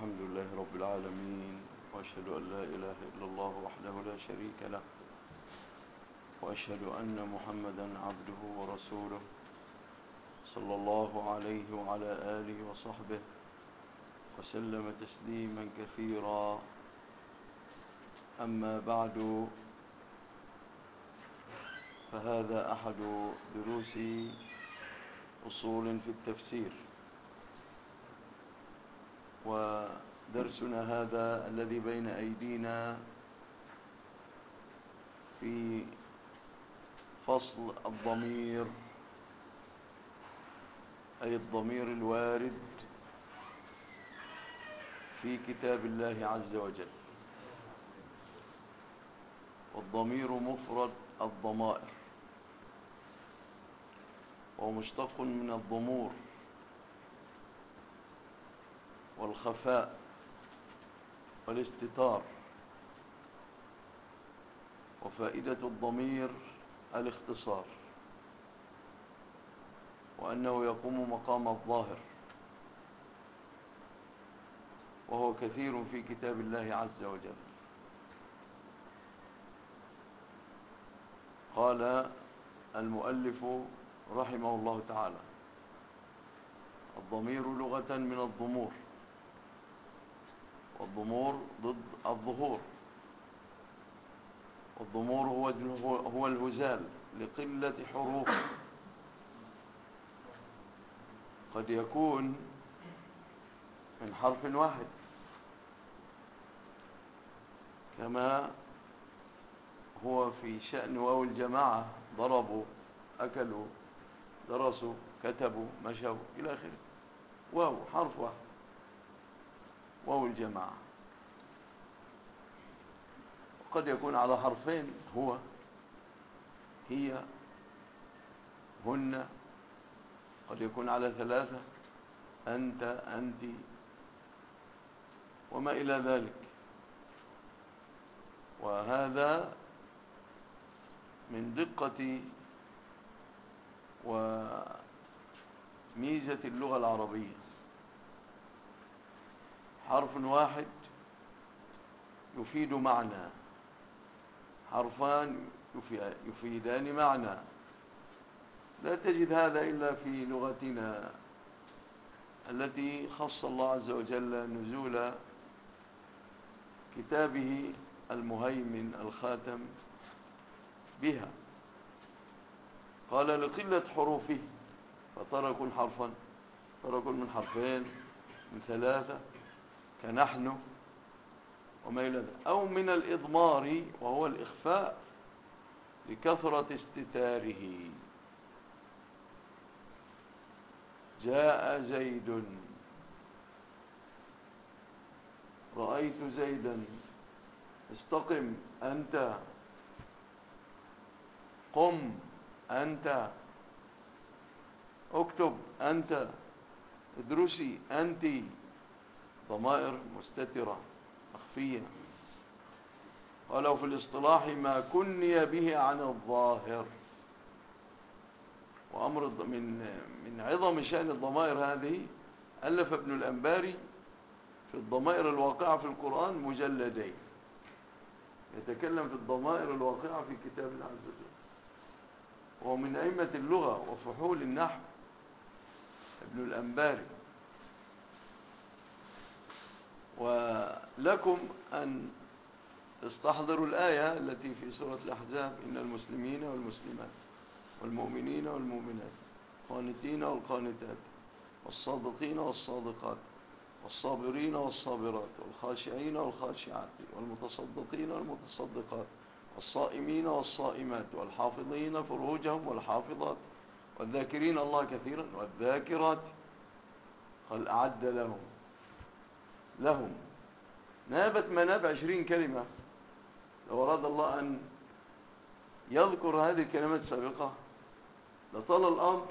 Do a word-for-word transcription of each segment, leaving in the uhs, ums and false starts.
الحمد لله رب العالمين، وأشهد أن لا إله إلا الله وحده لا شريك له، وأشهد أن محمدا عبده ورسوله صلى الله عليه وعلى آله وصحبه وسلم تسليما كثيرا. أما بعد، فهذا أحد دروس أصول في التفسير، ودرسنا هذا الذي بين أيدينا في فصل الضمير، أي الضمير الوارد في كتاب الله عز وجل. والضمير مفرد الضمائر، ومشتق من الضمور والخفاء والاستتار. وفائدة الضمير الاختصار، وأنه يقوم مقام الظاهر، وهو كثير في كتاب الله عز وجل. قال المؤلف رحمه الله تعالى: الضمير لغة من الضمور، والضمور ضد الظهور. والضمور هو هو الهزال لقلة حروفه، قد يكون من حرف واحد، كما هو في شأن واو الجماعة: ضربوا، أكلوا، درسوا، كتبوا، مشوا، إلى آخره. واو حرف واحد، واو الجماعة. قد يكون على حرفين: هو، هي، هن. قد يكون على ثلاثة: أنت، أنت، وما إلى ذلك. وهذا من دقة وميزة اللغة العربية. حرف واحد يفيد معنى، حرفان يفيدان معنى. لا تجد هذا إلا في لغتنا التي خص الله عز وجل نزول كتابه المهيمن الخاتم بها. قال: لقلة حروفه، فترى كل حرفا، ترى كل من حرفين، من ثلاثة، كنحن، وما إلى ذلك. أو من الإضمار، وهو الإخفاء لكثرة استتاره. جاء زيد، رأيت زيدا، استقم أنت، قم أنت، اكتب أنت، ادرسي أنت. ضمائر مستترة مخفية. ولو في الاصطلاح ما كني به عن الظاهر. وأمر من من عظم شأن الضمائر هذه، ألف ابن الأنباري في الضمائر الواقعة في القرآن مجلدين، يتكلم في الضمائر الواقعة في كتاب الله عز وجل. وهو من أئمة اللغة وفحول النحو ابن الأنباري. ولكم أن تستحضروا الآية التي في سورة الأحزاب: إن المسلمين والمسلمات والمؤمنين والمؤمنات والقانتين والقانتات والصادقين والصادقات والصابرين والصابرات والخاشعين والخاشعات والمتصدقين والمتصدقات والصائمين والصائمات والحافظين فروجهم والحافظات والذاكرين الله كثيرا والذاكرات. قال: أعد لهم لهم نابت مناب عشرين كلمة. لو أراد الله أن يذكر هذه الكلمات السابقة لطال الأمر،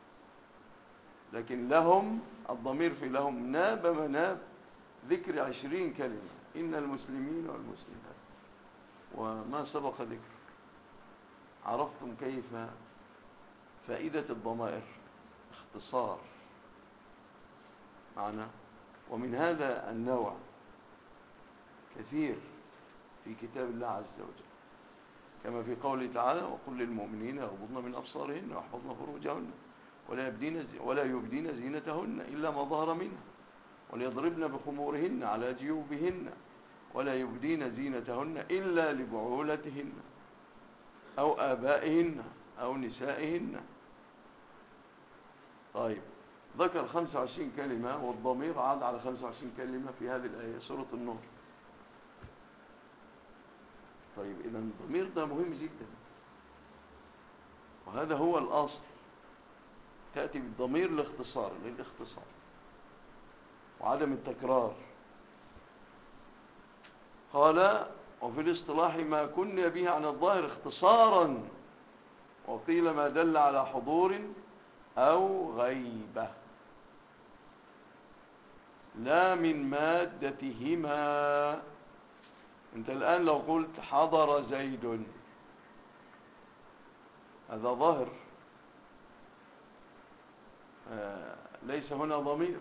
لكن لهم، الضمير في لهم، ناب مناب ذكر عشرين كلمة: إن المسلمين والمسلمات، وما سبق ذكر. عرفتم كيف فائدة الضمائر؟ اختصار معنى ومن هذا النوع كثير في كتاب الله عز وجل، كما في قوله تعالى: وقل للمؤمنين يغضضن من أبصارهن ويحفظن فروجهن ولا يبدين ولا يبدين زينتهن إلا ما ظهر منها وليضربن بخمورهن على جيوبهن ولا يبدين زينتهن إلا لبعولتهن أو آبائهن أو نسائهن. طيب، ذكر خمسة وعشرين كلمة، والضمير عاد على خمسة وعشرين كلمة في هذه الآية سورة النور. طيب، إذا الضمير ده مهم جدا، وهذا هو الأصل. تأتي بالضمير الاختصار للاختصار وعدم التكرار. قال: وفي الاصطلاح ما كن به عن الظاهر اختصارا، وقيل ما دل على حضور أو غيبة لا من مادتهما. انت الآن لو قلت حضر زيد، هذا ظاهر، آه ليس هنا ضمير،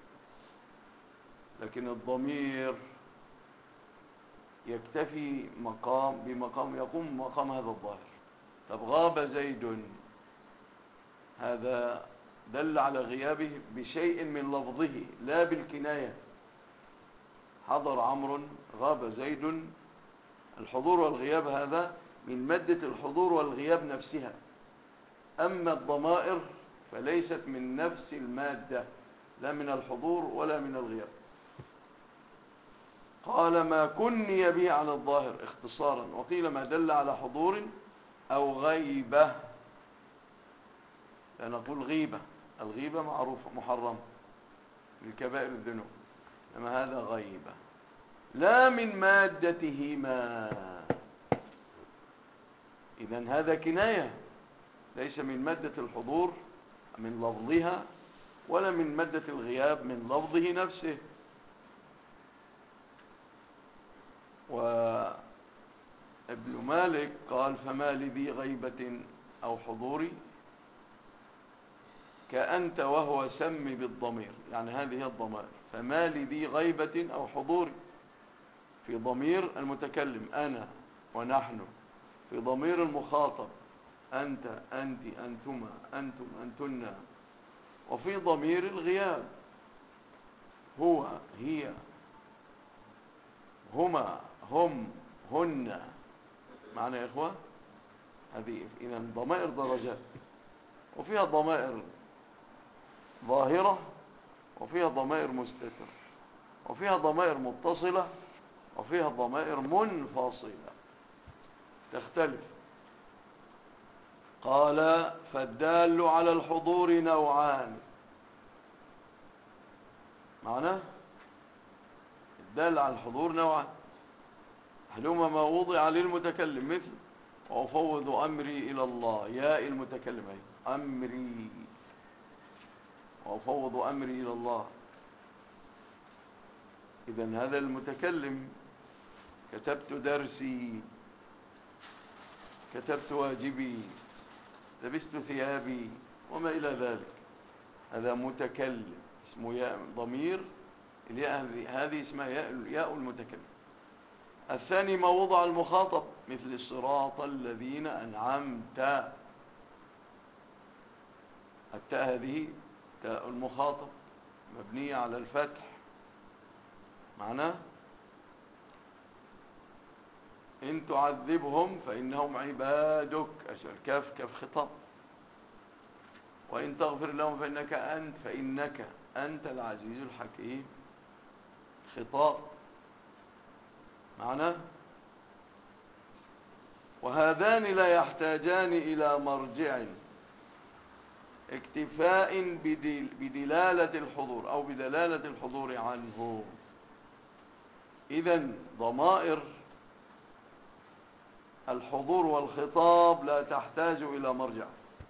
لكن الضمير يكتفي مقام بمقام يقوم مقام هذا الظاهر. طب غاب زيد، هذا دل على غيابه بشيء من لفظه لا بالكناية. حضر عمرو، غاب زيد. الحضور والغياب هذا من مادة الحضور والغياب نفسها. أما الضمائر فليست من نفس المادة، لا من الحضور ولا من الغياب. قال: ما كني به عن الظاهر اختصارا، وقيل ما دل على حضور أو غيبة. لا نقول غيبة، الغيبة معروفة محرمة من كبائر الذنوب، أما هذا غيبة لا من مادتهما. إذن هذا كناية، ليس من مادة الحضور من لفظها ولا من مادة الغياب من لفظه نفسه. وابن مالك قال: فما لذي غيبة أو حضور كأنت وهو سم بالضمير. يعني هذه هي الضمائر. فما لذي غيبة أو حضور في ضمير المتكلم أنا ونحن، في ضمير المخاطب أنت أنت أنتما أنتم أنتن، وفي ضمير الغياب هو هي هما هم هن. معنى يا إخوة هذه إذن ضمائر درجات، وفيها ضمائر ظاهرة وفيها ضمائر مستترة وفيها ضمائر متصلة وفيها ضمائر منفصلة تختلف. قال: فالدال على الحضور نوعان. معنى الدال على الحضور نوعان: أحدهما ما وضع للمتكلم مثل وأفوض أمري إلى الله، ياء المتكلم أي أمري، وأفوض أمري إلى الله. إذن هذا المتكلم: كتبت درسي، كتبت واجبي، لبست ثيابي، وما إلى ذلك. هذا متكلم اسمه ياء ضمير الياء، هذه اسمها ياء المتكلم. الثاني ما وضع المخاطب مثل الصراط الذين أنعمت، التاء هذه تاء المخاطب مبنية على الفتح. معناه إن تعذبهم فإنهم عبادك، الكاف كاف خطاب. وإن تغفر لهم فإنك أنت فإنك أنت العزيز الحكيم، خطاب. معناه وهذان لا يحتاجان إلى مرجع اكتفاء بدلالة الحضور أو بدلالة الحضور عنه. إذن ضمائر الحضور والخطاب لا تحتاج إلى مرجع،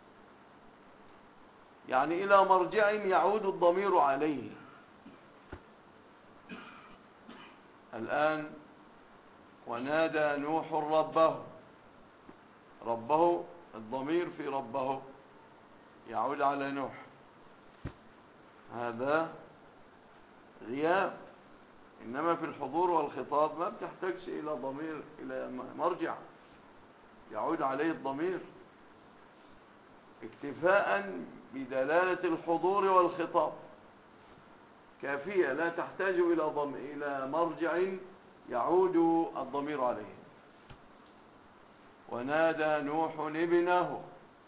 يعني إلى مرجع يعود الضمير عليه. الآن ونادى نوح ربه، ربه الضمير في ربه يعود على نوح، هذا غياب. إنما في الحضور والخطاب ما بتحتاجش إلى ضمير، إلى مرجع يعود عليه الضمير، اكتفاء بدلالة الحضور والخطاب كافية، لا تحتاج إلى ضم... إلى مرجع يعود الضمير عليه. ونادى نوح ابنه،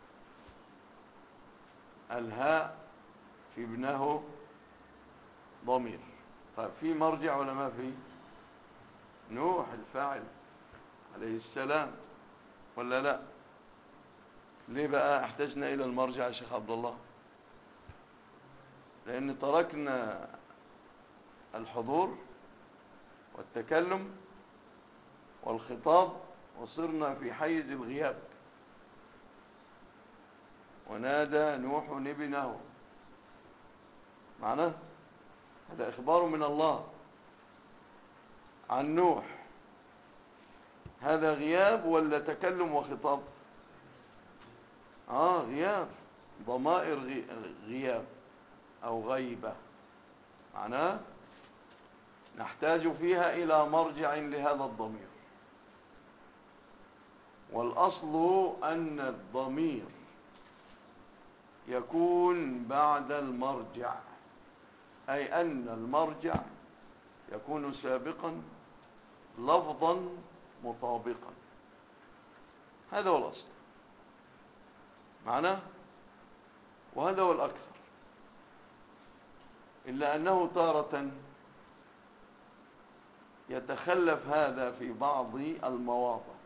الهاء في ابنه ضمير. طيب في مرجع ولا ما في؟ نوح الفاعل عليه السلام ولا لا؟ ليه بقى احتجنا إلى المرجع يا شيخ عبد الله؟ لأن تركنا الحضور والتكلم والخطاب وصرنا في حيز الغياب. ونادى نوح ابنه، معناه هذا إخبار من الله عن نوح. هذا غياب ولا تكلم وخطاب؟ آه غياب، ضمائر غياب أو غيبة، معناه نحتاج فيها إلى مرجع لهذا الضمير. والأصل أن الضمير يكون بعد المرجع، أي أن المرجع يكون سابقا لفظا مطابقا. هذا هو الأصل معناه، وهذا هو الأكثر. إلا أنه تارة يتخلف هذا في بعض المواضع،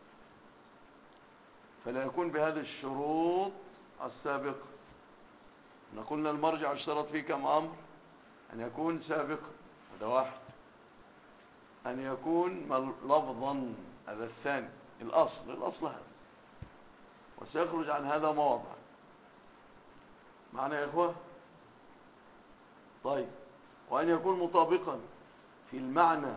فلا يكون بهذه الشروط السابقة. قلنا المرجع اشترط فيه كم أمر؟ أن يكون سابقا، هذا واحد. أن يكون لفظا، هذا الثاني. الأصل الأصل هذا، وسيخرج عن هذا مواضع. معنى يا إخوة؟ طيب. وأن يكون مطابقا في المعنى،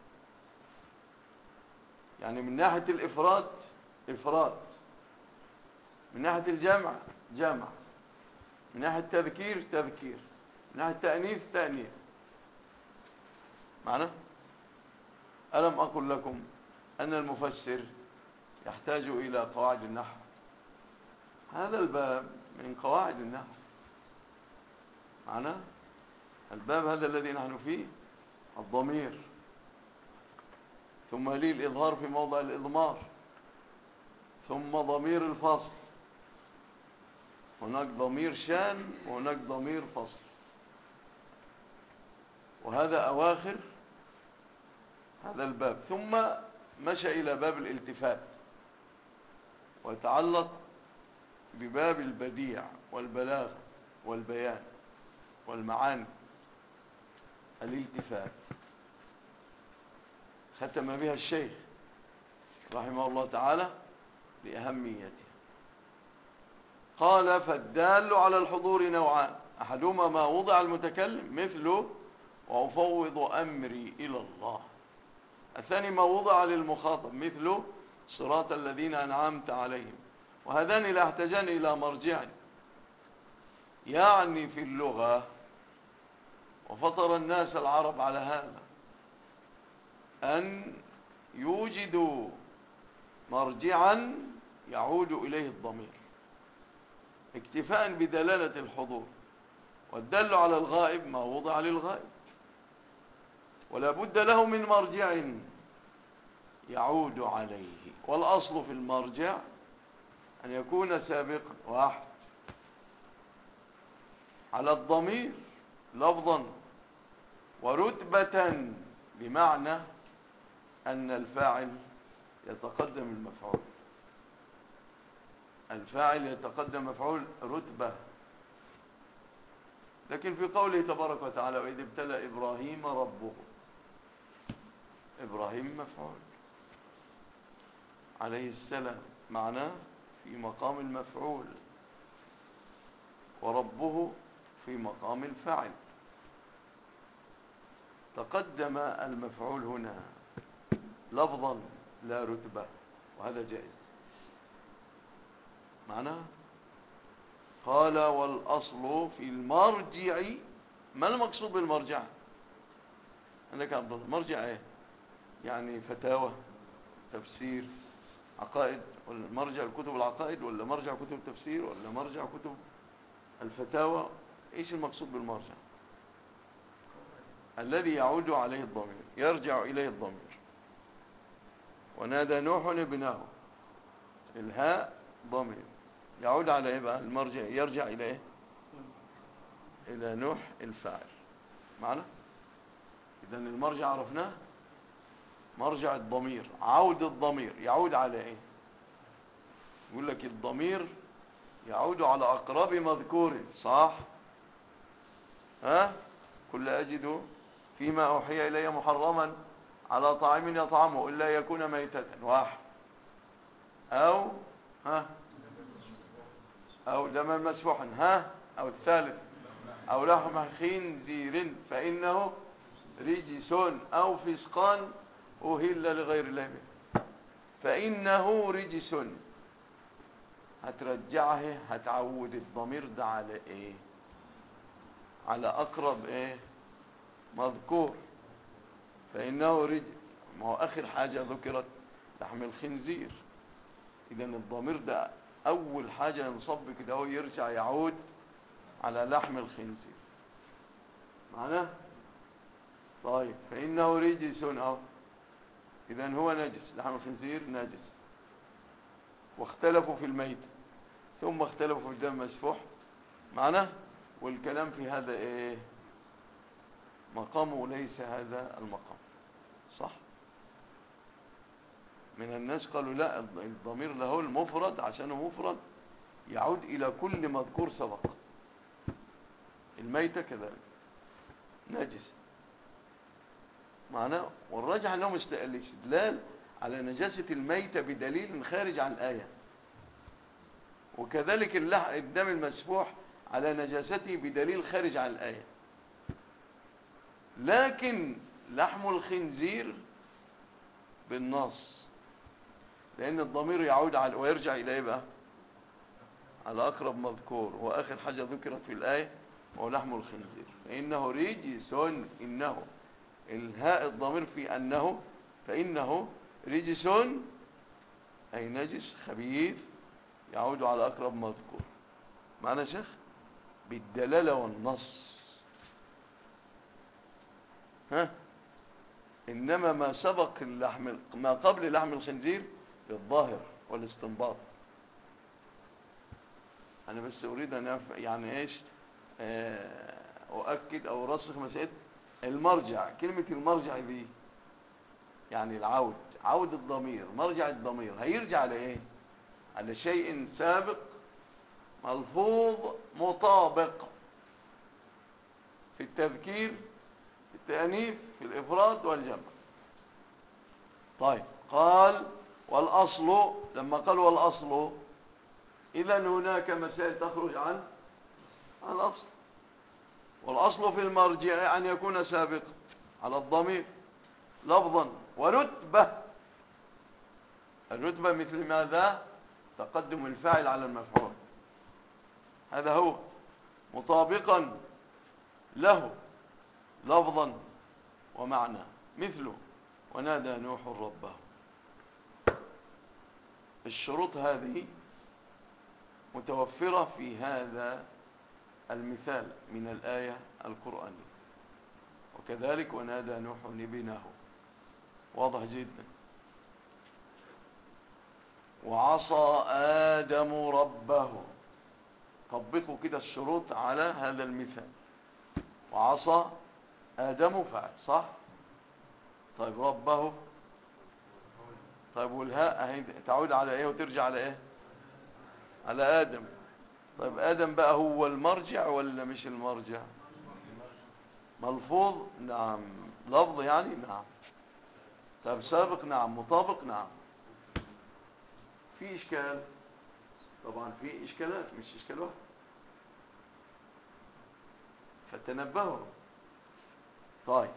يعني من ناحية الإفراد إفراد، من ناحية الجمع جمع، من ناحية التذكير تذكير، من ناحية التأنيث تأنيث. معنى؟ ألم أقل لكم أن المفسر يحتاج إلى قواعد النحو؟ هذا الباب من قواعد النحو. معنى؟ الباب هذا الذي نحن فيه الضمير، ثم لي الإظهار في موضع الإضمار، ثم ضمير الفصل. هناك ضمير شان وهناك ضمير فصل، وهذا أواخر هذا الباب. ثم مشى إلى باب الالتفات، ويتعلق بباب البديع والبلاغة والبيان والمعاني. الالتفات ختم بها الشيخ رحمه الله تعالى لأهميته. قال: فالدال على الحضور نوعان، أحدهما ما وضع المتكلم مثله وأفوض أمري إلى الله. الثاني ما وضع للمخاطب مثله صراط الذين أنعمت عليهم. وهذان لا يحتاجان إلى مرجع. يعني في اللغة، وفطر الناس العرب على هذا، أن يوجدوا مرجعا يعود إليه الضمير، اكتفاء بدلالة الحضور. والدل على الغائب ما وضع للغائب، ولا بد له من مرجع يعود عليه. والأصل في المرجع أن يكون سابقا واحد على الضمير لفظا ورتبة، بمعنى أن الفاعل يتقدم المفعول، الفاعل يتقدم مفعول رتبة. لكن في قوله تبارك وتعالى: وإذ ابتلى إبراهيم ربه، إبراهيم مفعول عليه السلام، معناه في مقام المفعول، وربه في مقام الفاعل. تقدم المفعول هنا لفظا لا رتبة، وهذا جائز. معناه قال: والأصل في المرجع. ما المقصود بالمرجع؟ عندك عبد الله مرجع ايه؟ يعني فتاوى، تفسير، عقائد، ولا مرجع الكتب العقائد، ولا مرجع كتب التفسير، ولا مرجع كتب الفتاوى؟ ايش المقصود بالمرجع؟ الذي يعود عليه الضمير، يرجع اليه الضمير. ونادى نوح ابنه، الهاء ضمير يعود على ايه بقى؟ المرجع يرجع الى ايه؟ الى نوح الفاعل. معنا؟ اذا المرجع عرفناه، مرجع الضمير، عود الضمير يعود على ايه؟ يقول لك الضمير يعود على اقرب مذكور، صح؟ ها؟ قل أجد فيما أوحي إلي محرما على طاعم يطعمه إلا يكون ميتة، واحد، أو ها أو دما مسفوحا، ها، أو الثالث أو لحم خنزير فإنه رجس أو فسقان أهل لغير الله به، فإنه رجس. هترجعه، هتعود الضمير ده على إيه؟ على أقرب إيه مذكور. فإنه رجس، ما هو آخر حاجة ذكرت لحم الخنزير. إذا الضمير ده أول حاجة ينصب كده هو يرجع يعود على لحم الخنزير. معناه؟ طيب فإنه رجس أو، إذا هو نجس، لحم الخنزير نجس. واختلفوا في الميت، ثم اختلفوا في الدم مسفوح. معناه؟ والكلام في هذا إيه؟ مقامه ليس هذا المقام، صح؟ من الناس قالوا لا، الضمير له المفرد عشانه مفرد يعود إلى كل مذكور سبق. الميتة كذلك نجس. معناه والراجح أنه الاستدلال على نجاسة الميتة بدليل خارج عن الآية، وكذلك الدم المسفوح على نجاسته بدليل خارج عن الآية. لكن لحم الخنزير بالنص، لأن الضمير يعود على ويرجع إلى إيه بقى؟ على أقرب مذكور، وآخر حاجة ذكرت في الآية هو لحم الخنزير. فإنه رجس، إنه الهاء الضمير في أنه، فإنه رجس أي نجس خبيث يعود على أقرب مذكور. معنى شيخ بالدلالة والنص. ها؟ إنما ما سبق اللحم، ما قبل لحم الخنزير بالظاهر والاستنباط. أنا بس أريد أن أف... يعني إيش أؤكد أو أرسخ مسألة المرجع. كلمة المرجع دي يعني العود، عود الضمير، مرجع الضمير هيرجع على إيه؟ على شيء سابق ملفوظ مطابق في التذكير، في التأنيث، في الإفراد والجمع. طيب قال والأصل، لما قال والأصل إذن هناك مسائل تخرج عن الأصل. والأصل في المرجع أن يكون سابقا على الضمير لفظا ورتبة. الرتبة مثل ماذا؟ تقدم الفاعل على المفعول، هذا هو. مطابقا له لفظا ومعنى، مثله ونادى نوح ربه. الشروط هذه متوفرة في هذا المثال من الآية القرآنية. وكذلك ونادى نوح ابنه، واضح جدا. وعصى آدم ربه، طبقوا كده الشروط على هذا المثال. وعصى آدم فعل، صح؟ طيب ربه، طيب والهاء تعود على ايه وترجع على ايه؟ على آدم. طيب آدم بقى هو المرجع ولا مش المرجع؟ ملفوظ، نعم. لفظ يعني، نعم. طيب سابق، نعم. مطابق، نعم. في إشكال؟ طبعا في إشكالات، مش إشكال واحد، فتنبهوا. طيب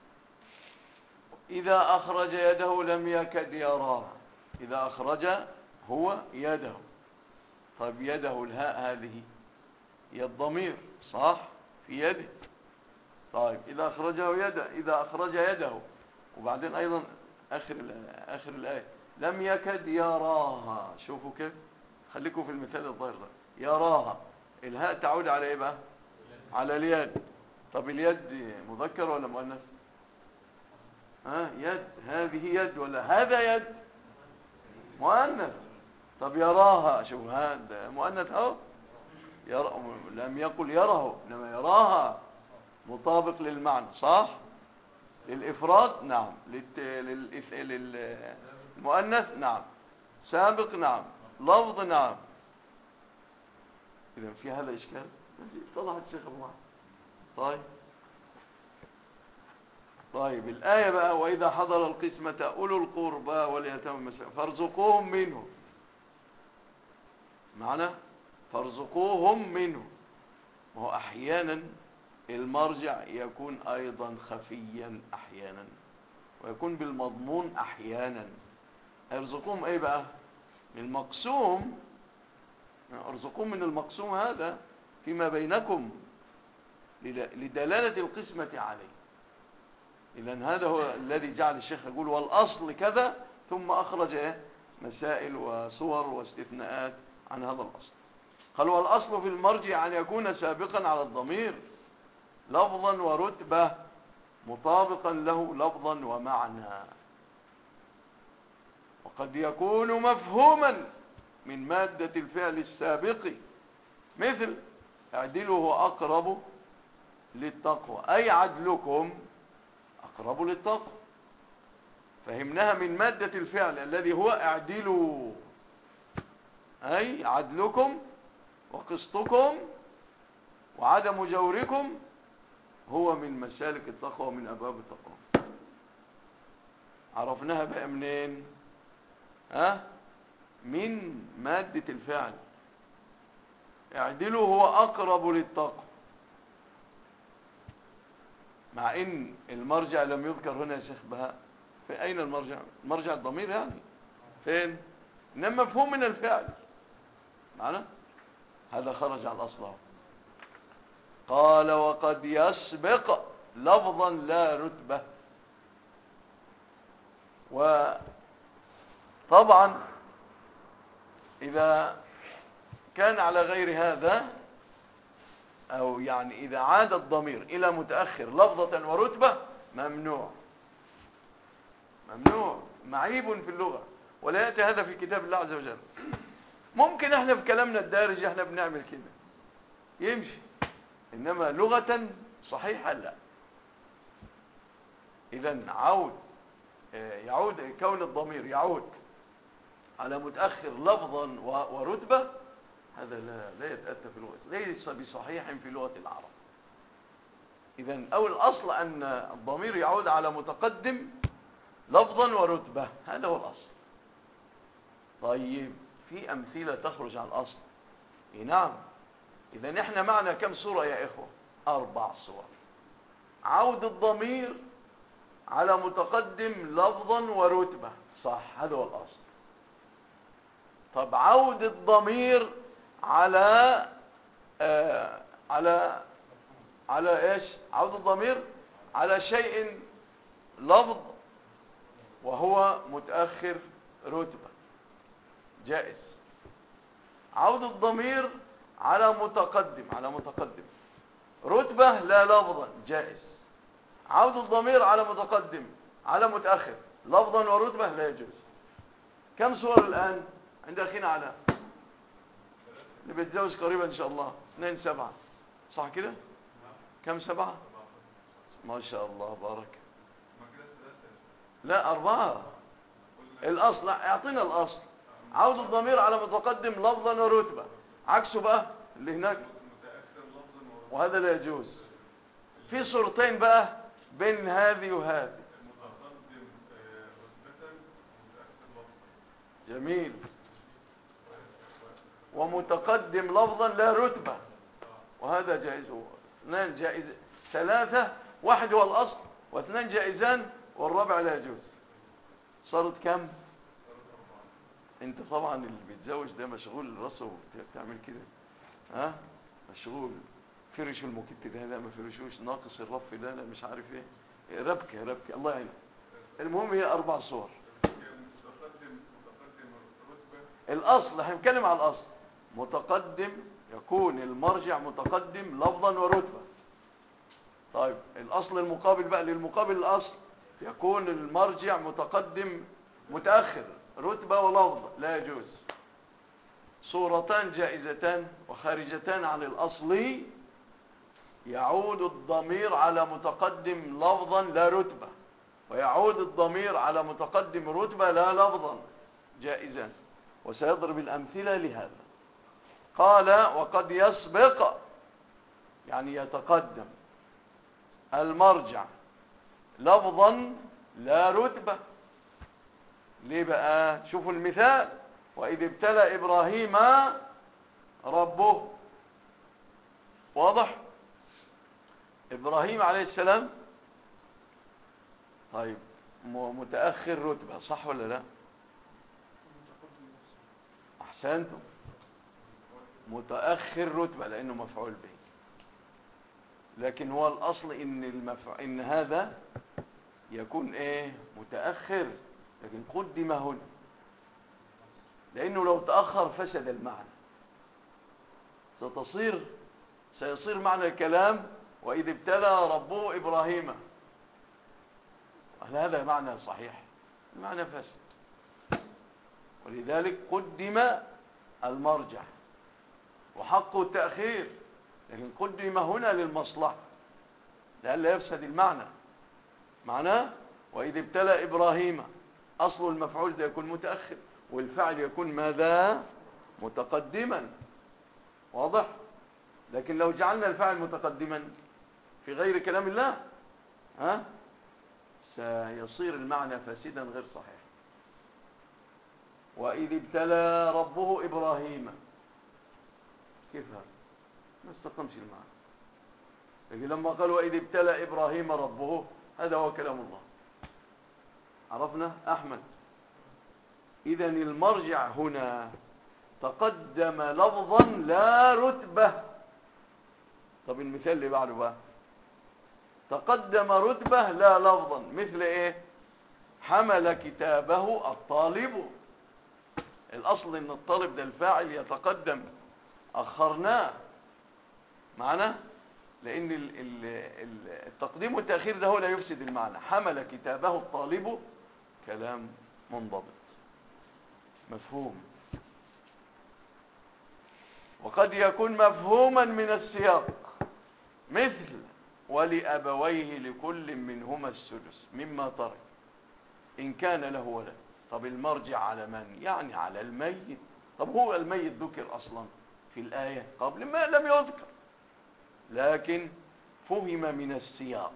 إذا أخرج يده لم يكد يراها، إذا أخرج هو يده. طيب يده الهاء هذه هي الضمير، صح؟ في يده. طيب إذا أخرجه يده، إذا أخرج يده. وبعدين أيضا آخر آخر الآية لم يكد يراها. شوفوا كيف، خليكم في المثال الظاهر ده. يراها، الهاء تعود على إيه بقى؟ على اليد. طب اليد مذكر ولا مؤنث؟ ها يد، هذه يد ولا هذا يد؟ مؤنث. طب يراها، شوف هذا مؤنث اهو. يرى، لم يقل يره انما يراها، مطابق للمعنى صح. للافراد نعم، للت... للإف... للمؤنث نعم، سابق نعم، لفظ نعم. اذا في هذا اشكال طلعت شيخ الله. طيب طيب الآية بقى وإذا حضر القسمة أولو القربى واليتامى والمساكين فارزقوهم منه. معنى فارزقوهم منه، وهو أحيانا المرجع يكون أيضا خفيا أحيانا، ويكون بالمضمون أحيانا. ارزقوهم أي بقى؟ من المقسوم، ارزقوهم من المقسوم هذا فيما بينكم لدلالة القسمة عليه. إذن هذا هو الذي جعل الشيخ يقول والأصل كذا، ثم أخرج مسائل وصور واستثناءات عن هذا الأصل. قال والأصل في المرجع أن يكون سابقا على الضمير لفظا ورتبة، مطابقا له لفظا ومعنى، وقد يكون مفهوما من مادة الفعل السابق، مثل اعدلوا هو أقرب للتقوى، أي عدلكم أقرب للتقوى. فهمناها من مادة الفعل الذي هو اعدلوا، أي عدلكم وقسطكم وعدم جوركم هو من مسالك التقوى ومن أبواب التقوى. عرفناها بقى منين؟ ها؟ من مادة الفعل. اعدلوا هو أقرب للتقوى، مع ان المرجع لم يذكر هنا يا شيخ بهاء. في اين المرجع؟ مرجع الضمير يعني فين؟ انما مفهوم من الفعل معنا، هذا خرج على الاصل. قال وقد يسبق لفظا لا رتبة. وطبعا اذا كان على غير هذا، او يعني اذا عاد الضمير الى متأخر لفظة ورتبة ممنوع، ممنوع، معيب في اللغة، ولا يأتي هذا في كتاب الله عز وجل. ممكن احنا في كلامنا الدارج احنا بنعمل كده يمشي، انما لغة صحيحة لا. اذا عود يعود، كون الضمير يعود على متأخر لفظا ورتبة، هذا لا لا يتأتى في اللغة، ليس بصحيح في لغة العرب. اذا او الاصل ان الضمير يعود على متقدم لفظا ورتبة، هذا هو الاصل. طيب في امثلة تخرج عن الاصل؟ إيه نعم. اذا احنا معنا كم صورة يا اخوة؟ اربع صور. عود الضمير على متقدم لفظا ورتبة، صح، هذا هو الاصل. طب عود الضمير على آه على على ايش؟ عود الضمير على شيء لفظ وهو متأخر رتبة، جائز. عود الضمير على متقدم، على متقدم رتبة لا لفظا، جائز. عود الضمير على متقدم على متأخر لفظا ورتبة لا يجوز. كم صور الآن عند أخينا علاء اللي بيتزوج قريبا إن شاء الله؟ اثنين سبعة، صح كده؟ كم سبعة؟ ما شاء الله بارك. لا أربعة. الأصل اعطينا الأصل. عود الضمير على متقدم لفظا ورتبة، عكسه بقى اللي هناك، وهذا لا يجوز. في صورتين بقى بين هذه وهذه. جميل. ومتقدم لفظا لا رتبة، وهذا جائز. اثنان جائز، ثلاثة، واحد هو الأصل واثنان جائزان والرابع لا يجوز. صارت كم؟ انت طبعا اللي بيتزوج ده مشغول راسه بتعمل كده، ها، مشغول. فرشوا المكت ده، لا ما فرشوش، ناقص الرف ده، لا مش عارف ايه، ربكه ربكه، الله يعينك. المهم هي اربع صور. الاصل هنتكلم على الاصل. متقدم يكون المرجع متقدم لفظا ورتبه. طيب الاصل المقابل بقى للمقابل الاصل، يكون المرجع متقدم متاخر رتبه ولفظه، لا يجوز. صورتان جائزتان وخارجتان عن الاصل. يعود الضمير على متقدم لفظا لا رتبه، ويعود الضمير على متقدم رتبه لا لفظا، جائزان. وسيضرب الامثله لهذا. قال وقد يسبق، يعني يتقدم المرجع لفظا لا رتبة. ليه بقى؟ شوفوا المثال. وإذ ابتلى إبراهيم ربه، واضح؟ إبراهيم عليه السلام طيب متأخر رتبة، صح ولا لا؟ أحسنتم، متأخر رتبة لأنه مفعول به. لكن هو الأصل إن, المفع... إن هذا يكون إيه؟ متأخر، لكن قدم هنا لأنه لو تأخر فسد المعنى. ستصير سيصير معنى الكلام وإذ ابتلى ربه إبراهيم، هل هذا معنى صحيح؟ المعنى فاسد. ولذلك قدم المرجع وحقه التأخير، لكن قدم هنا للمصلحة لئلا يفسد المعنى. معناه وإذ ابتلى إبراهيم، أصل المفعول ده يكون متأخر والفعل يكون ماذا؟ متقدما، واضح؟ لكن لو جعلنا الفعل متقدما في غير كلام الله ها سيصير المعنى فاسدا غير صحيح. وإذ ابتلى ربه إبراهيم، كيف هذا؟ ما استقمش المعنى. لكن لما قال وإذ ابتلى إبراهيم ربه، هذا هو كلام الله. عرفنا أحمد؟ إذن المرجع هنا تقدم لفظا لا رتبة. طب المثال اللي بعده بقى، تقدم رتبة لا لفظا، مثل ايه؟ حمل كتابه الطالب. الاصل ان الطالب ده الفاعل يتقدم، اخرناه معنا لان التقديم والتاخير ده هو لا يفسد المعنى. حمل كتابه الطالب كلام منضبط مفهوم. وقد يكون مفهوما من السياق، مثل ولأبويه لكل منهما السدس مما ترك إن كان له ولد. طب المرجع على من؟ يعني على الميت. طب هو الميت ذكر أصلا في الآية قبل ما لم يذكر، لكن فهم من السياق.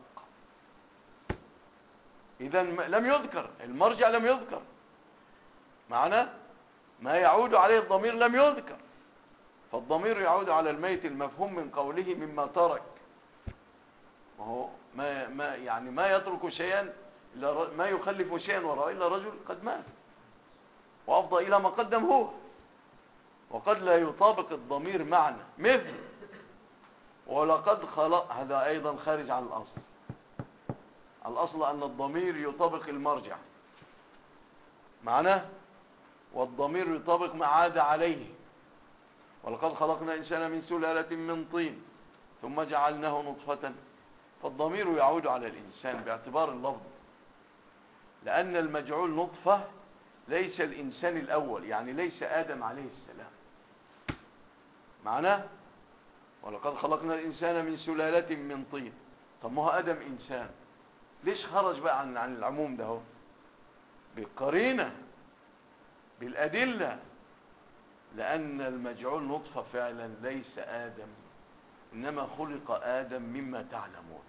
إذن لم يذكر المرجع، لم يذكر معنا، ما يعود عليه الضمير لم يذكر، فالضمير يعود على الميت المفهوم من قوله مما ترك. وهو ما ما يعني ما يترك شيئا إلا ما يخلف شيئا وراء إلا رجل قد مات وأفضى إلى ما قدم هو. وقد لا يطابق الضمير معنى، مثل ولقد خلق، هذا أيضا خارج عن الأصل. الأصل أن الضمير يطابق المرجع معناه، والضمير يطابق ما عاد عليه. ولقد خلقنا الإنسان من سلالة من طين ثم جعلناه نطفة. فالضمير يعود على الإنسان باعتبار اللفظ، لأن المجعول نطفة ليس الإنسان الأول، يعني ليس آدم عليه السلام معناه. ولقد خلقنا الإنسان من سلالة من طين. طب ما هو آدم إنسان، ليش خرج بقى عن عن العموم ده؟ هو بالقرينة بالأدلة، لأن المجعول نطفة فعلا ليس آدم، إنما خلق آدم مما تعلمون.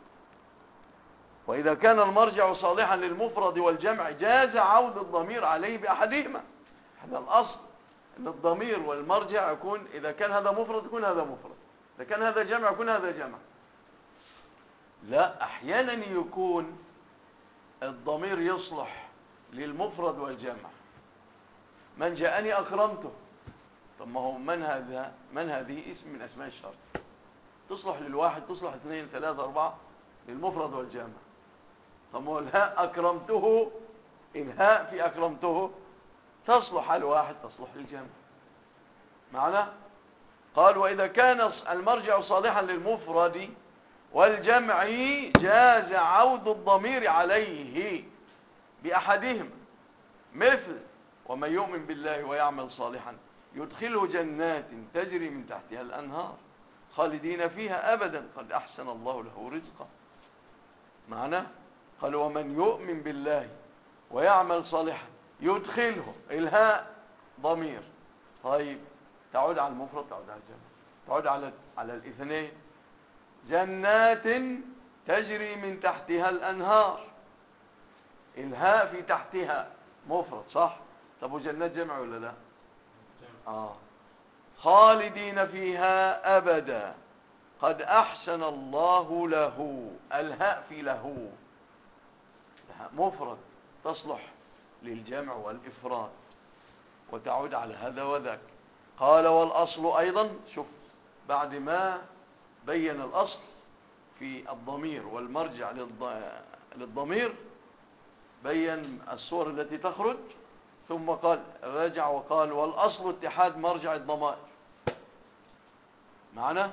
وإذا كان المرجع صالحا للمفرد والجمع جاز عود الضمير عليه بأحدهما. هذا الأصل أن الضمير والمرجع يكون، إذا كان هذا مفرد يكون هذا مفرد، إذا كان هذا جمع يكون هذا جمع. لا، أحيانا يكون الضمير يصلح للمفرد والجمع. من جاءني أكرمته. طب ما هو من هذا؟ من هذه اسم من أسماء الشرط، تصلح للواحد، تصلح اثنين ثلاثة أربعة، للمفرد والجامع. طب هو الهاء أكرمته، الهاء في أكرمته تصلح على الواحد، تصلح للجامع. معنى قال وإذا كان المرجع صالحا للمفرد والجمع جاز عود الضمير عليه بأحدهما، مثل ومن يؤمن بالله ويعمل صالحا يدخله جنات تجري من تحتها الأنهار خالدين فيها أبدا قد أحسن الله له رزقا. معنى قال ومن يؤمن بالله ويعمل صالحا يدخله، الهاء ضمير، طيب تعود على المفرد، تعود على الجمع، تعود على على الاثنين. جنات تجري من تحتها الأنهار، الهاء في تحتها مفرد صح؟ طب وجنات جمع ولا لا؟ آه. خالدين فيها أبدا قد أحسن الله له، الهاء في له مفرد تصلح للجمع والإفراد وتعود على هذا وذاك. قال والأصل أيضا، شوف بعد ما بين الأصل في الضمير والمرجع للضمير بين الصور التي تخرج، ثم قال رجع وقال والأصل اتحاد مرجع الضمائر. معنى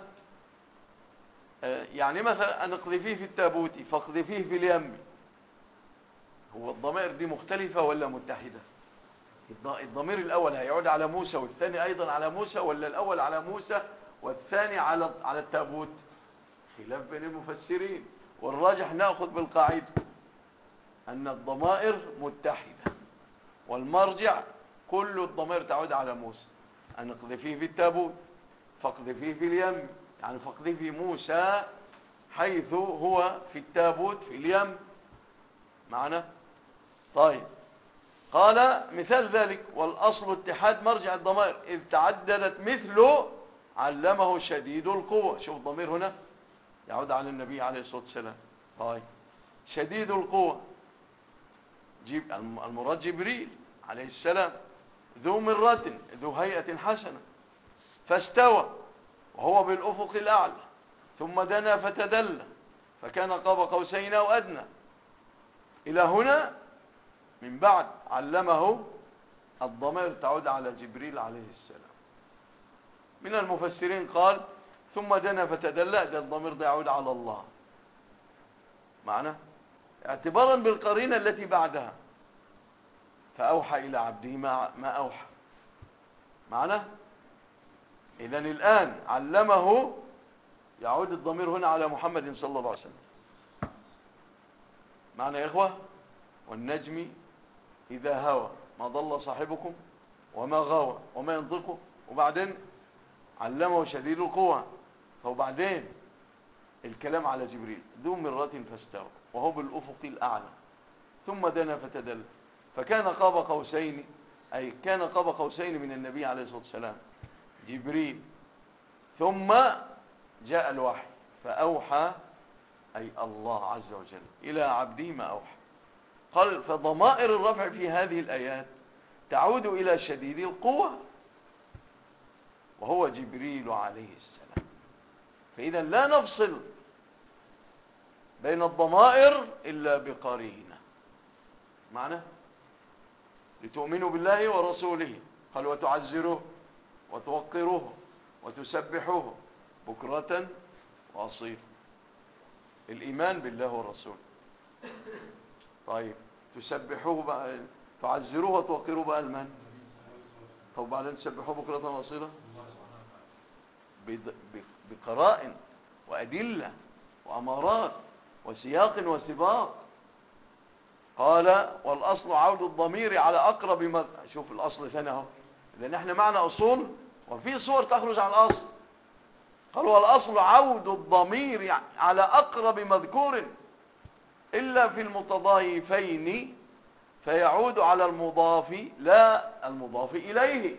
يعني مثلا أن اقذفيه في التابوت فاقذفيه في اليم، هو الضمائر دي مختلفة ولا متحدة؟ الضمير الأول هيعود على موسى والثاني أيضا على موسى، ولا الأول على موسى والثاني على على التابوت؟ خلاف بين المفسرين، والراجح نأخذ بالقاعدة أن الضمائر متحدة، والمرجع كل الضمائر تعود على موسى، أن اقذفيه في التابوت فاقذفيه في اليم، يعني فاقذفي موسى حيث هو في التابوت في اليم. معنا؟ طيب قال مثال ذلك والأصل اتحاد مرجع الضمائر إذ تعددت مثله علمه شديد القوة. شوف الضمير هنا يعود على النبي عليه الصلاة والسلام. طيب شديد القوة جيب المراد جبريل عليه السلام، ذو مرة ذو هيئة حسنة، فاستوى وهو بالأفق الأعلى ثم دنا فتدلى فكان قاب قوسين أو أدنى. إلى هنا من بعد علمه الضمائر تعود على جبريل عليه السلام. من المفسرين قال ثم دنا فتدلى، ده الضمير ده يعود على الله، معنى اعتبارا بالقرينة التي بعدها فأوحى إلى عبده ما, ما أوحى. معنى إذن الآن علمه يعود الضمير هنا على محمد صلى الله عليه وسلم. معنى يا إخوة والنجم إذا هوى ما ضل صاحبكم وما غوى وما ينطق، وبعدين علمه شديد القوى، وبعدين الكلام على جبريل ذو مرة فاستوى وهو بالأفق الأعلى ثم دنا فتدلى فكان قاب قوسين، أي كان قاب قوسين من النبي عليه الصلاة والسلام جبريل، ثم جاء الوحي فأوحى أي الله عز وجل إلى عبده ما أوحى. قال فضمائر الرفع في هذه الآيات تعود إلى شديد القوى وهو جبريل عليه السلام. فإذا لا نفصل بين الضمائر إلا بقرينة. معنى لتؤمنوا بالله ورسوله، قال وتعزروه وتوقروه وتسبحوه بكرة وأصيلا، الإيمان بالله والرسول. طيب تسبحوه بقى، تعزروه وتوقروه بقى المن، طب بعدين تسبحوه بكرة وأصيلا بقرائن وأدلة وأمارات وسياق وسباق. قال والأصل عود الضمير على أقرب ما، شوف الأصل ثاني اهو، لأن احنا معنا أصول وفي صور تخرج عن الأصل. قال والأصل عود الضمير على أقرب مذكور إلا في المتضايفين فيعود على المضاف لا المضاف إليه،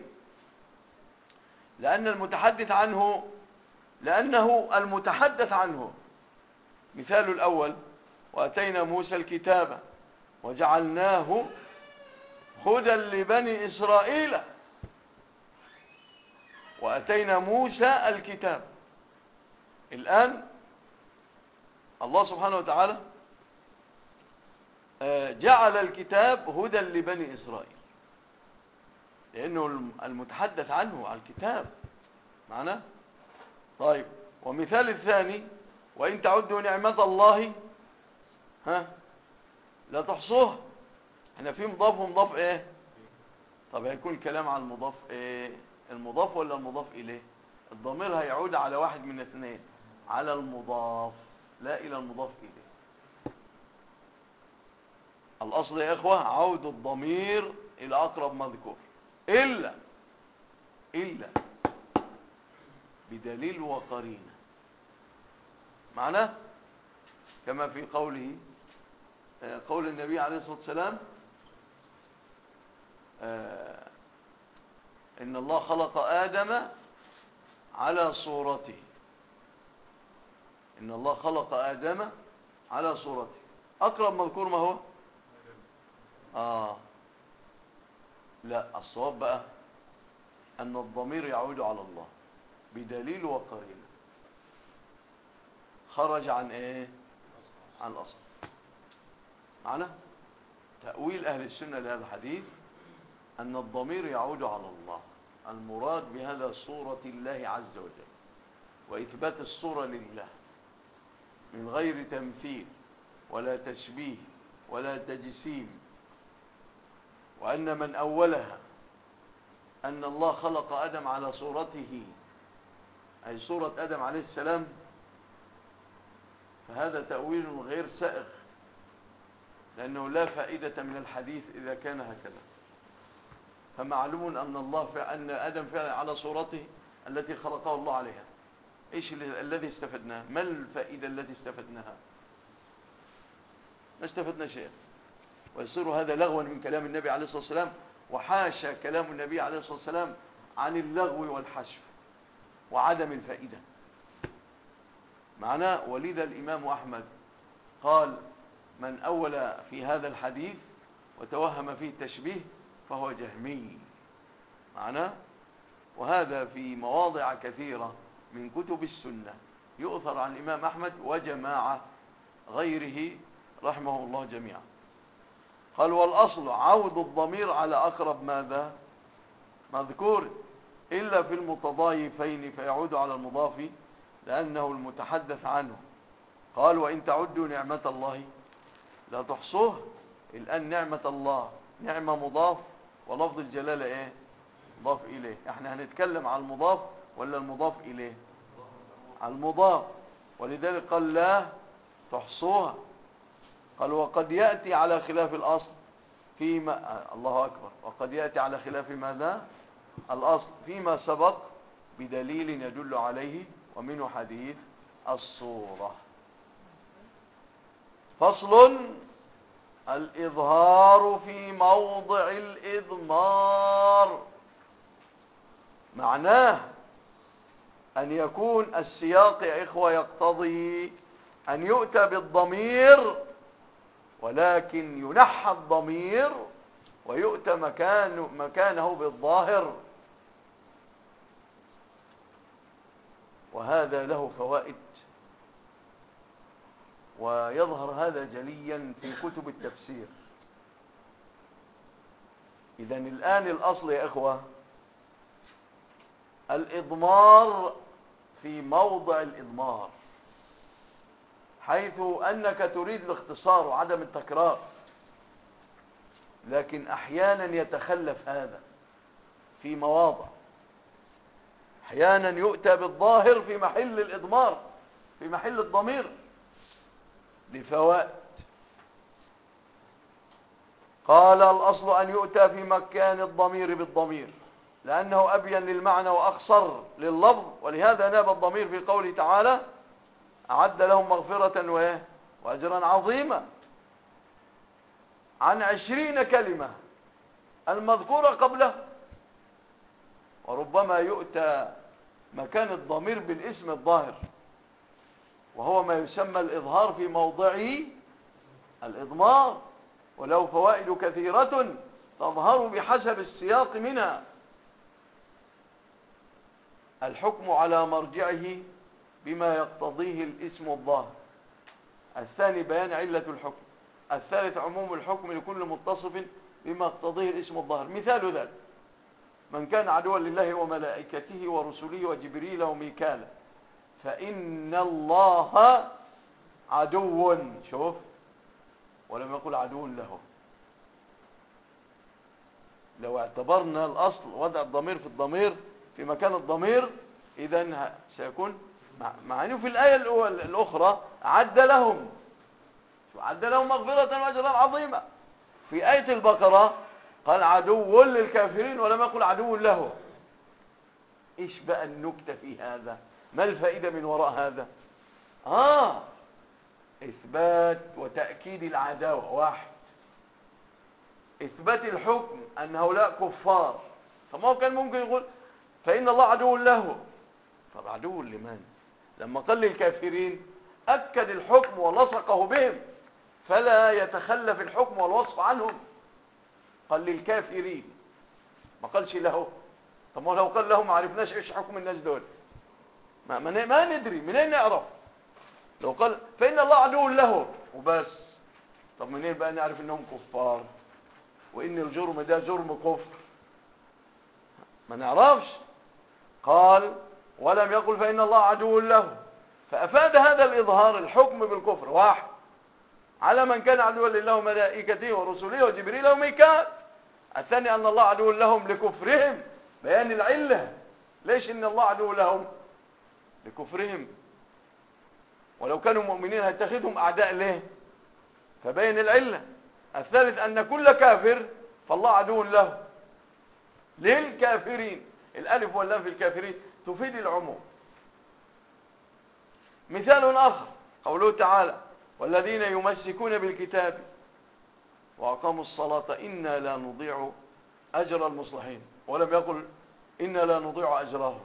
لأن المتحدث عنه لأنه المتحدث عنه. مثال الأول وأتينا موسى الكتاب وجعلناه هدى لبني إسرائيل، وأتينا موسى الكتاب الآن الله سبحانه وتعالى جعل الكتاب هدى لبني إسرائيل، لأنه المتحدث عنه على الكتاب معنا. طيب، ومثال الثاني: وإن تعدوا نعمة الله ها لا تحصوها. احنا في مضاف ومضاف ايه؟ طب هيكون الكلام على المضاف ايه؟ المضاف ولا المضاف اليه؟ الضمير هيعود على واحد من اثنين، على المضاف لا الى المضاف اليه. الاصل يا اخوه عود الضمير الى اقرب مذكور، الا الا بدليل وقرينه. معناه كما في قوله، قول النبي عليه الصلاة والسلام: آه إن الله خلق آدم على صورته. إن الله خلق آدم على صورته. أقرب مذكور ما هو؟ آه لا، الصواب بقى أن الضمير يعود على الله بدليل وقرينه، خرج عن إيه؟ عن الأصل. معنا؟ تأويل أهل السنة لهذا الحديث أن الضمير يعود على الله، المراد بهذا صورة الله عز وجل، وإثبات الصورة لله من غير تمثيل ولا تشبيه ولا تجسيم. وأن من أولها أن الله خلق آدم على صورته، أي صورة آدم عليه السلام، فهذا تأويل غير سائغ، لأنه لا فائدة من الحديث إذا كان هكذا. فمعلوم أن الله فأن آدم فعلا على صورته التي خلقه الله عليها. إيش الذي استفدناه؟ ما الفائدة التي استفدناها؟ ما استفدنا شيء، ويصير هذا لغوا من كلام النبي عليه الصلاة والسلام، وحاشا كلام النبي عليه الصلاة والسلام عن اللغو والحشو وعدم الفائدة. معناه ولذا الإمام أحمد قال: من أول في هذا الحديث وتوهم فيه التشبيه فهو جهمي. معناه، وهذا في مواضع كثيرة من كتب السنة يؤثر عن الإمام أحمد وجماعة غيره رحمه الله جميعا. قال: والأصل عود الضمير على أقرب ماذا؟ مذكور، إلا في المتضايفين فيعود على المضاف لأنه المتحدث عنه. قال: وإن تعدوا نعمة الله لا تحصوها. الآن نعمة الله نعمة مضاف، ولفظ الجلالة ايه؟ مضاف إليه. احنا هنتكلم على المضاف ولا المضاف إليه؟ على المضاف، ولذلك قال لا تحصوها. قال: وقد يأتي على خلاف الأصل فيما الله أكبر وقد يأتي على خلاف ماذا؟ الأصل فيما سبق بدليل يدل عليه، ومنه حديث الصورة. فصل: الإظهار في موضع الإضمار. معناه أن يكون السياق يا إخوة يقتضي أن يؤتى بالضمير، ولكن ينحى الضمير ويؤتى مكانه, مكانه بالظاهر، وهذا له فوائد، ويظهر هذا جليا في كتب التفسير. إذن الآن الأصل يا إخوة الإضمار في موضع الإضمار، حيث أنك تريد الاختصار وعدم التكرار، لكن أحيانا يتخلف هذا في مواضع. أحيانا يؤتى بالظاهر في محل الإضمار، في محل الضمير، لفوائد. قال: الأصل أن يؤتى في مكان الضمير بالضمير، لأنه أبين للمعنى وأقصر لللفظ، ولهذا ناب الضمير في قوله تعالى: أعد لهم مغفرة وأجرا عظيما، عن عشرين كلمة المذكورة قبله. وربما يؤتى مكان الضمير بالاسم الظاهر، وهو ما يسمى الإظهار في موضع الإضمار، ولو فوائد كثيرة تظهر بحسب السياق منها. الحكم على مرجعه بما يقتضيه الاسم الظاهر. الثاني بيان علة الحكم. الثالث عموم الحكم لكل متصف بما يقتضيه الاسم الظاهر. مثال ذلك من كان عدوا لله وملائكته ورسله وجبريل وميكال فإن الله عدو. شوف، ولم يقل عدو له. لو اعتبرنا الأصل وضع الضمير في الضمير في مكان الضمير، إذن سيكون مع أنه في الآية الأخرى عد لهم عد لهم مغفرة وأجرا عظيما. في آية البقرة قال عدو للكافرين ولم يقل عدو له. إيش بقى النكتة في هذا؟ ما الفائدة من وراء هذا؟ آه إثبات وتأكيد العداوة واحد، إثبات الحكم أن هؤلاء كفار. فما هو كان ممكن يقول فإن الله عدو له. طب عدو لمن؟ لما قال للكافرين أكد الحكم ولصقه بهم فلا يتخلف الحكم والوصف عنهم. قال للكافرين ما قالش له. طب ما لو قال له ما عرفناش ايش حكم الناس دول، ما, ما, ما ندري منين نعرف. لو قال فإن الله عدو له وبس، طب منين بقى نعرف انهم كفار وان الجرم ده جرم كفر؟ ما نعرفش. قال ولم يقل فإن الله عدو له، فأفاد هذا الإظهار الحكم بالكفر واحد على من كان عدوا لله وملائكته ورسله وجبريل وميكال. الثاني أن الله عدو لهم لكفرهم، بيان العلة. ليش إن الله عدو لهم؟ لكفرهم. ولو كانوا مؤمنين هيتخذهم أعداء ليه؟ فبين العلة. الثالث أن كل كافر فالله عدو له للكافرين. الألف واللام في الكافرين تفيد العموم. مثال آخر قوله تعالى والذين يمسكون بالكتاب وأقاموا الصلاة إنا لا نضيع أجر المصلحين، ولم يقل إنا لا نضيع أجرهم.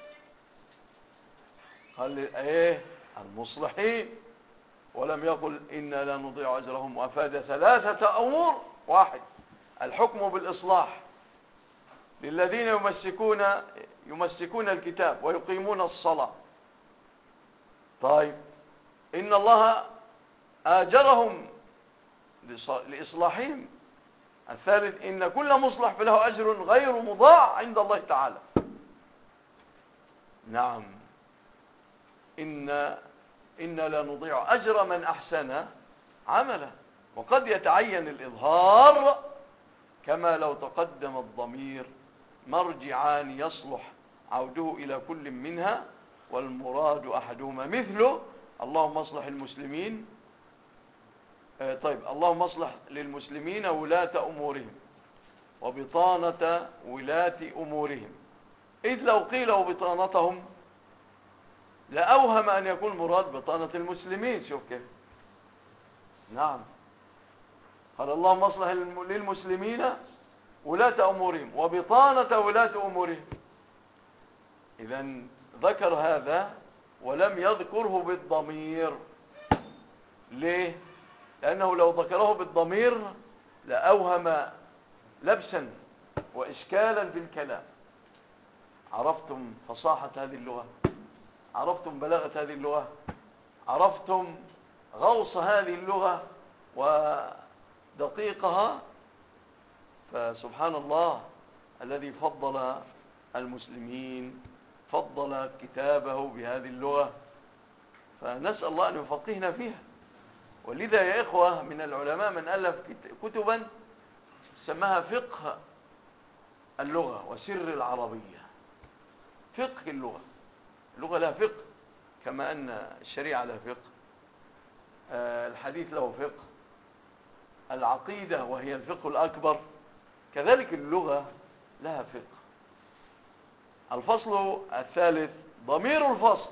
قال ايه المصلحين ولم يقل إنا لا نضيع أجرهم. وأفاد ثلاثة أمور. واحد الحكم بالإصلاح للذين يمسكون يمسكون الكتاب ويقيمون الصلاة. طيب إن الله آجرهم لإصلاحهم. الثالث إن كل مصلح فله أجر غير مضاع عند الله تعالى. نعم إن إن لا نضيع أجر من أحسن عمله. وقد يتعين الإظهار كما لو تقدم الضمير مرجعان يصلح عوده إلى كل منها والمراد أحدهما، مثل اللهم اصلح المسلمين. آه طيب اللهم اصلح للمسلمين ولاة أمورهم وبطانة ولاة أمورهم، إذ لو قيل وبطانتهم لأوهم أن يكون مراد بطانة المسلمين. شوف كيف. نعم قال اللهم اصلح للمسلمين ولاة أمورهم وبطانة ولاة أمورهم. إذن ذكر هذا ولم يذكره بالضمير. ليه؟ لأنه لو ذكره بالضمير لأوهم لبسا وإشكالا في الكلام. عرفتم فصاحة هذه اللغة؟ عرفتم بلاغة هذه اللغة؟ عرفتم غوص هذه اللغة ودقيقها؟ فسبحان الله الذي فضل المسلمين، فضل كتابه بهذه اللغة، فنسأل الله أن يفقهنا فيها. ولذا يا إخوة من العلماء من ألف كتبا سماها فقه اللغة وسر العربية. فقه اللغة، اللغة لها فقه كما أن الشريعة لها فقه، الحديث له فقه، العقيدة وهي الفقه الأكبر كذلك اللغة لها فقه. الفصل الثالث ضمير الفصل.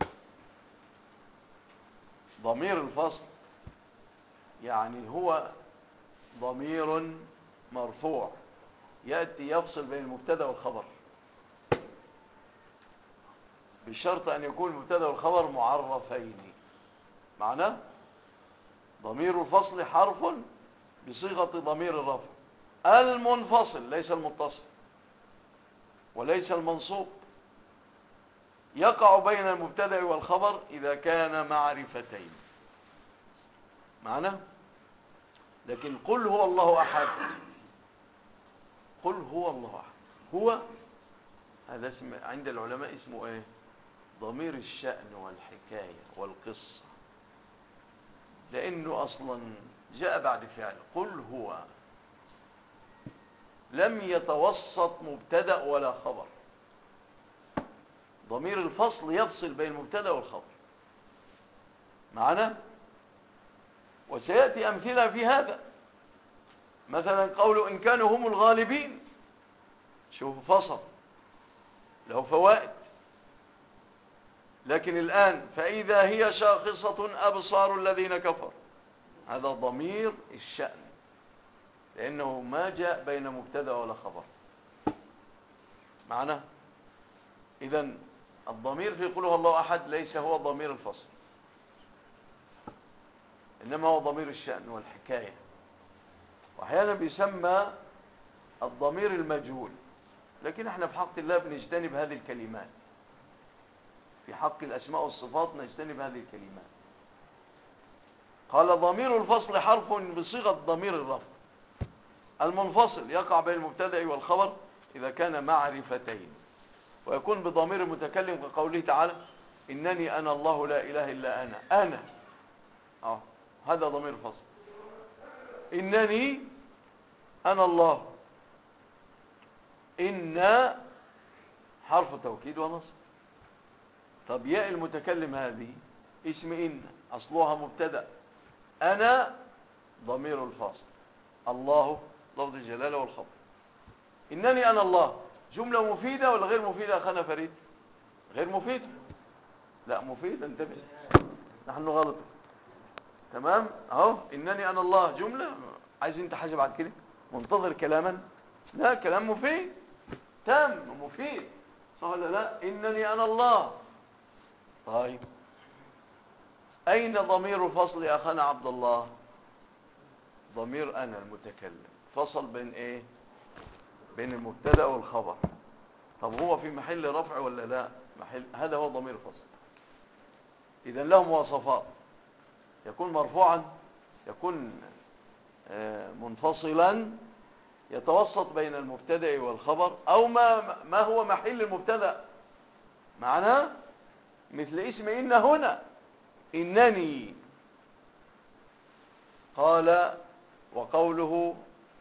ضمير الفصل يعني هو ضمير مرفوع يأتي يفصل بين المبتدا والخبر، بشرط أن يكون المبتدا والخبر معرفين. معناه ضمير الفصل حرف بصيغة ضمير الرفع المنفصل، ليس المتصل وليس المنصوب. يقع بين المبتدأ والخبر إذا كان معرفتين. معنى؟ لكن قل هو الله أحد، قل هو الله أحد، هو هذا اسم عند العلماء اسمه ايه؟ ضمير الشأن والحكاية والقصة، لأنه أصلا جاء بعد فعل. قل هو لم يتوسط مبتدأ ولا خبر، ضمير الفصل يفصل بين المبتدأ والخبر. معنا؟ وسيأتي أمثلة في هذا، مثلا قول إن كانوا هم الغالبين، شوف فصل له فوائد. لكن الآن فإذا هي شاخصة أبصار الذين كفروا، هذا ضمير الشأن، لأنه ما جاء بين مبتدأ ولا خبر. معنى؟ إذن الضمير في قل هو الله أحد ليس هو ضمير الفصل، إنما هو ضمير الشأن والحكاية. وأحيانا بيسمى الضمير المجهول، لكن احنا في حق الله بنجتنب هذه الكلمات، في حق الأسماء والصفات نجتنب هذه الكلمات. قال ضمير الفصل حرف بصيغة ضمير الرفع المنفصل يقع بين المبتدأ والخبر إذا كان معرفتين، ويكون بضمير المتكلم كقوله تعالى إنني أنا الله لا إله إلا أنا. أنا أه هذا ضمير فصل، إنني أنا الله. إن حرف توكيد ونصب. طب ياء المتكلم هذه اسم إن أصلها مبتدأ، أنا ضمير الفاصل، الله لفظ الجلالة والخبر. إنني أنا الله جملة مفيدة ولا غير مفيدة أخانا فريد؟ غير مفيدة. لا مفيدة، انتبه نحن غلط. تمام اهو إنني أنا الله جملة. عايز انت حاجة بعد كده؟ منتظر كلاما؟ لا كلام مفيد تام مفيد، صح ولا لا؟ إنني أنا الله. طيب أين ضمير الفصل يا أخانا عبد الله؟ ضمير أنا المتكلم، فصل بين إيه؟ بين المبتدأ والخبر. طب هو في محل رفع ولا لا؟ محل، هذا هو ضمير الفصل. إذن له مواصفات، يكون مرفوعا، يكون منفصلا، يتوسط بين المبتدأ والخبر، أو ما ما هو محل المبتدأ. معناه مثل اسم إن هنا، إنني. قال وقوله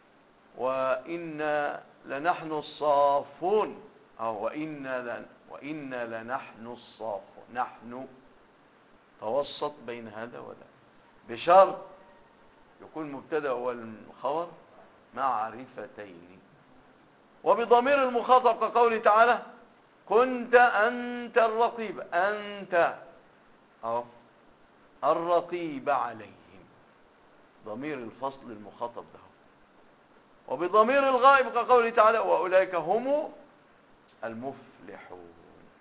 وإنا لنحن الصافون، أو وإنا لن وإنا لنحن الصافون، نحن توسط بين هذا وذا، بشرط يكون مبتدأ والخبر معرفتين. وبضمير المخاطب كقوله تعالى كنت أنت الرقيب، أنت أو الرقيب عليهم، ضمير الفصل المخاطب له. وبضمير الغائب كقوله تعالى وأولئك هم المفلحون.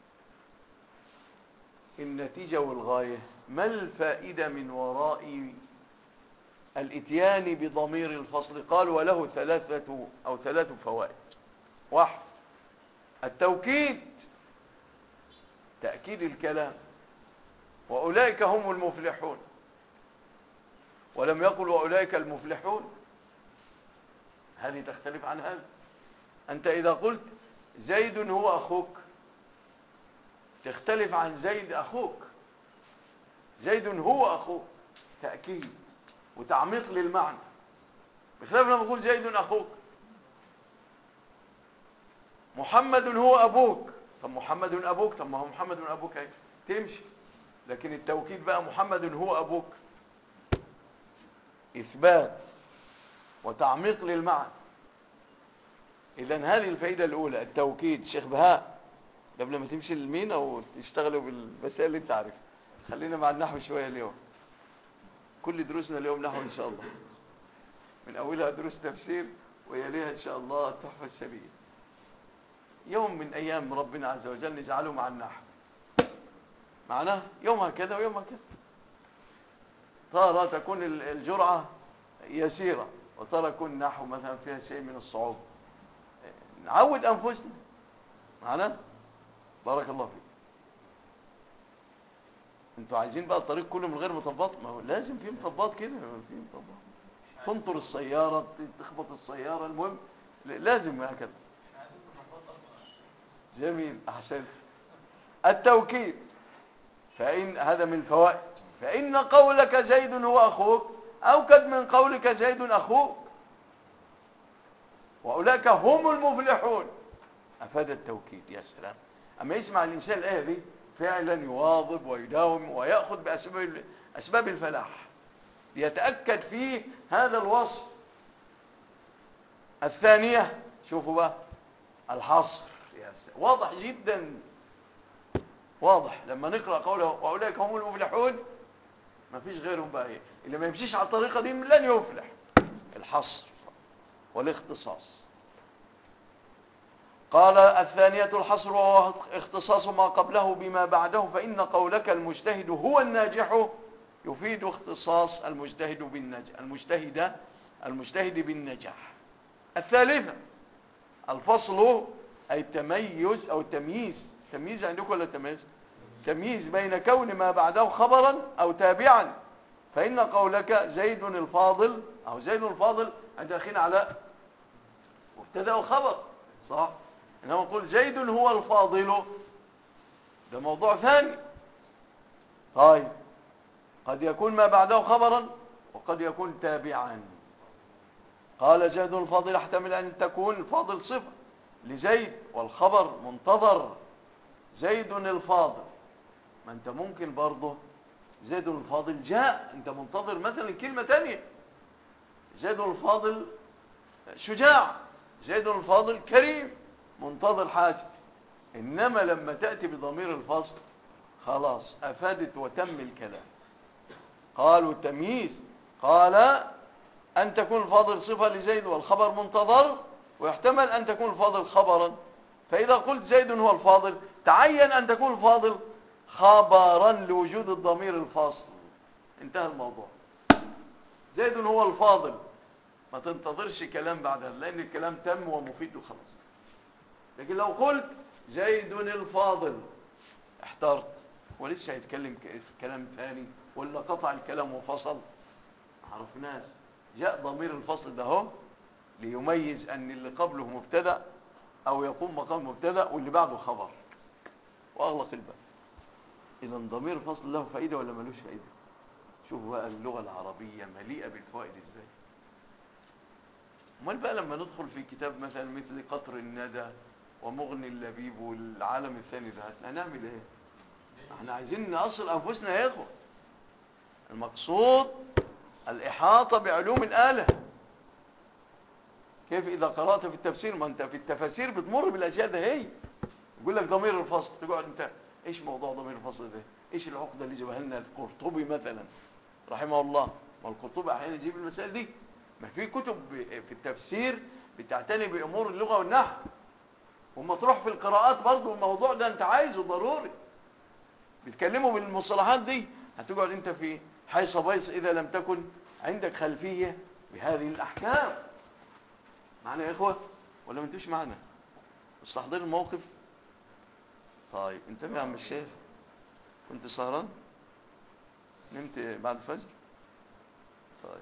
النتيجة والغاية، ما الفائدة من وراء الاتيان بضمير الفصل؟ قال وله ثلاثة أو ثلاث فوائد. واحد التوكيد، تأكيد الكلام، وأولئك هم المفلحون، ولم يقل وأولئك المفلحون، هذه تختلف عن هذا. أنت إذا قلت زيد هو أخوك تختلف عن زيد أخوك، زيد هو أخوك، تأكيد وتعميق للمعنى، بخلاف لما نقول زيد أخوك. محمد هو أبوك، طب محمد أبوك، طب ما هو محمد أبوك هي تمشي، لكن التوكيد بقى محمد هو أبوك، إثبات وتعميق للمعنى. إذن هذه الفائدة الأولى التوكيد. شيخ بهاء قبل ما تمشي للمين أو تشتغلوا بالمسائل اللي انت عارف، خلينا مع النحو شوية اليوم. كل دروسنا اليوم نحو إن شاء الله، من أولها دروس تفسير ويليها إن شاء الله التحفة السبيل. يوم من أيام ربنا عز وجل نجعله مع النحو، معناه يومها كذا ويومها كذا. ترى تكون الجرعة يسيرة، وترى يكون النحو مثلا فيها شيء من الصعوبة. نعود أنفسنا، معناه بارك الله فيك. انتوا عايزين بقى الطريق كله من غير مطبات؟ ما هو لازم في مطبات كده، في مطبات تنطر السيارة، تخبط السيارة، المهم لازم هكذا. جميل، أحسنت. التوكيد، فإن هذا من الفوائد، فإن قولك زيد هو أخوك أوكد من قولك زيد أخوك، وأولئك هم المفلحون. أفاد التوكيد. يا سلام، أما يسمع الإنسان الآية دي فعلا يواظب ويداوم ويأخذ بأسباب أسباب الفلاح، يتأكد فيه هذا الوصف. الثانية، شوفوا بقى الحصر، يا سلام. واضح جدا، واضح لما نقرأ قوله وأولئك هم المفلحون، ما فيش غيرهم بقى. إيه اللي ما يمشيش على الطريقة دي لن يفلح. الحصر والاختصاص. قال الثانية الحصر وهو اختصاص ما قبله بما بعده، فإن قولك المجتهد هو الناجح يفيد اختصاص المجتهد بالنجاح، المجتهد المجتهد بالنجاح. الثالثة الفصل، أي التميز أو التمييز. تمييز عندكم ولا تمييز؟ تمييز بين كون ما بعده خبرا أو تابعا. فإن قولك زيد الفاضل أو زيد الفاضل أنت داخلين على مبتدأ وخبر، صح؟ إنما نقول زيد هو الفاضل، ده موضوع ثاني. طيب، قد يكون ما بعده خبرا وقد يكون تابعا. قال زيد الفاضل احتمل أن تكون الفاضل صفة لزيد والخبر منتظر زيد الفاضل. ما انت ممكن برضه زيد الفاضل جاء، انت منتظر مثلا كلمة تانية، زيد الفاضل شجاع، زيد الفاضل كريم، منتظر حاجة. انما لما تأتي بضمير الفصل خلاص افادت وتم الكلام. قالوا التمييز، قال ان تكون الفاضل صفة لزيد والخبر منتظر، ويحتمل ان تكون الفاضل خبرا. فاذا قلت زيد هو الفاضل تعين ان تكون الفاضل خبرا لوجود الضمير الفاصل. انتهى الموضوع. زيد هو الفاضل، ما تنتظرش كلام بعدها لان الكلام تم ومفيد وخلاص. لكن لو قلت زيد الفاضل احترت، ولسه هيتكلم في كلام ثاني ولا قطع الكلام وفصل، ما عرفناش. جاء ضمير الفصل ده هو ليميز ان اللي قبله مبتدا او يقوم مقام مبتدا واللي بعده خبر، واغلق الباب. اذا ضمير الفصل له فائده ولا ملوش فائده؟ شوفوا بقى اللغه العربيه مليئه بالفوائد ازاي. امال بقى لما ندخل في كتاب مثلا مثل قطر الندى ومغني اللبيب والعالم الثاني ده هنعمل ايه؟ احنا عايزين نأصل انفسنا يا اخوه. المقصود الاحاطه بعلوم الاله. كيف اذا قرات في التفسير، ما انت في التفاسير بتمر بالاشياء ده، هي يقول لك ضمير الفصل، تقعد انت ايش موضوع ضمير الفصل ده؟ ايش العقده اللي جابها لنا القرطبي مثلا رحمه الله؟ ما القرطبي احيانا يجيب المسائل دي. ما في كتب في التفسير بتعتني بامور اللغه والنحو، وما تروح في القراءات برضو الموضوع ده انت عايزه ضروري، بيتكلموا بالمصطلحات دي. هتقعد انت في حيص بيص اذا لم تكن عندك خلفيه بهذه الاحكام. معنا يا اخوه ولا ما انتوش معنا؟ مستحضرين الموقف؟ طيب انتبه يا عم الشيخ، كنت سهران؟ نمت بعد الفجر؟ طيب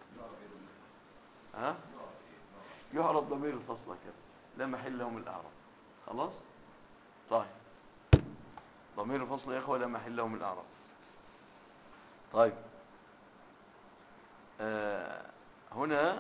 ها؟ يعرض ضمير الفصل كده لا محل له من الاعراب. خلاص؟ طيب ضمير الفصل يا اخوه لا محل له من الاعراب. طيب آه هنا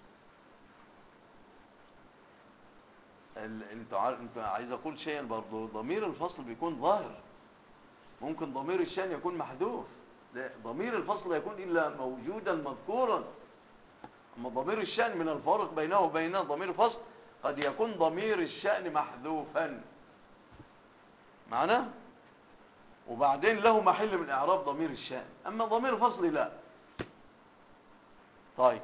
انت عارف، انت عايز اقول شيئا برضه، ضمير الفصل بيكون ظاهر، ممكن ضمير الشأن يكون محذوف، ضمير الفصل لا يكون الا موجودا مذكورا. اما ضمير الشأن من الفارق بينه وبين ضمير الفصل قد يكون ضمير الشأن محذوفا معنا، وبعدين له محل من اعراب ضمير الشأن، اما ضمير الفصل لا. طيب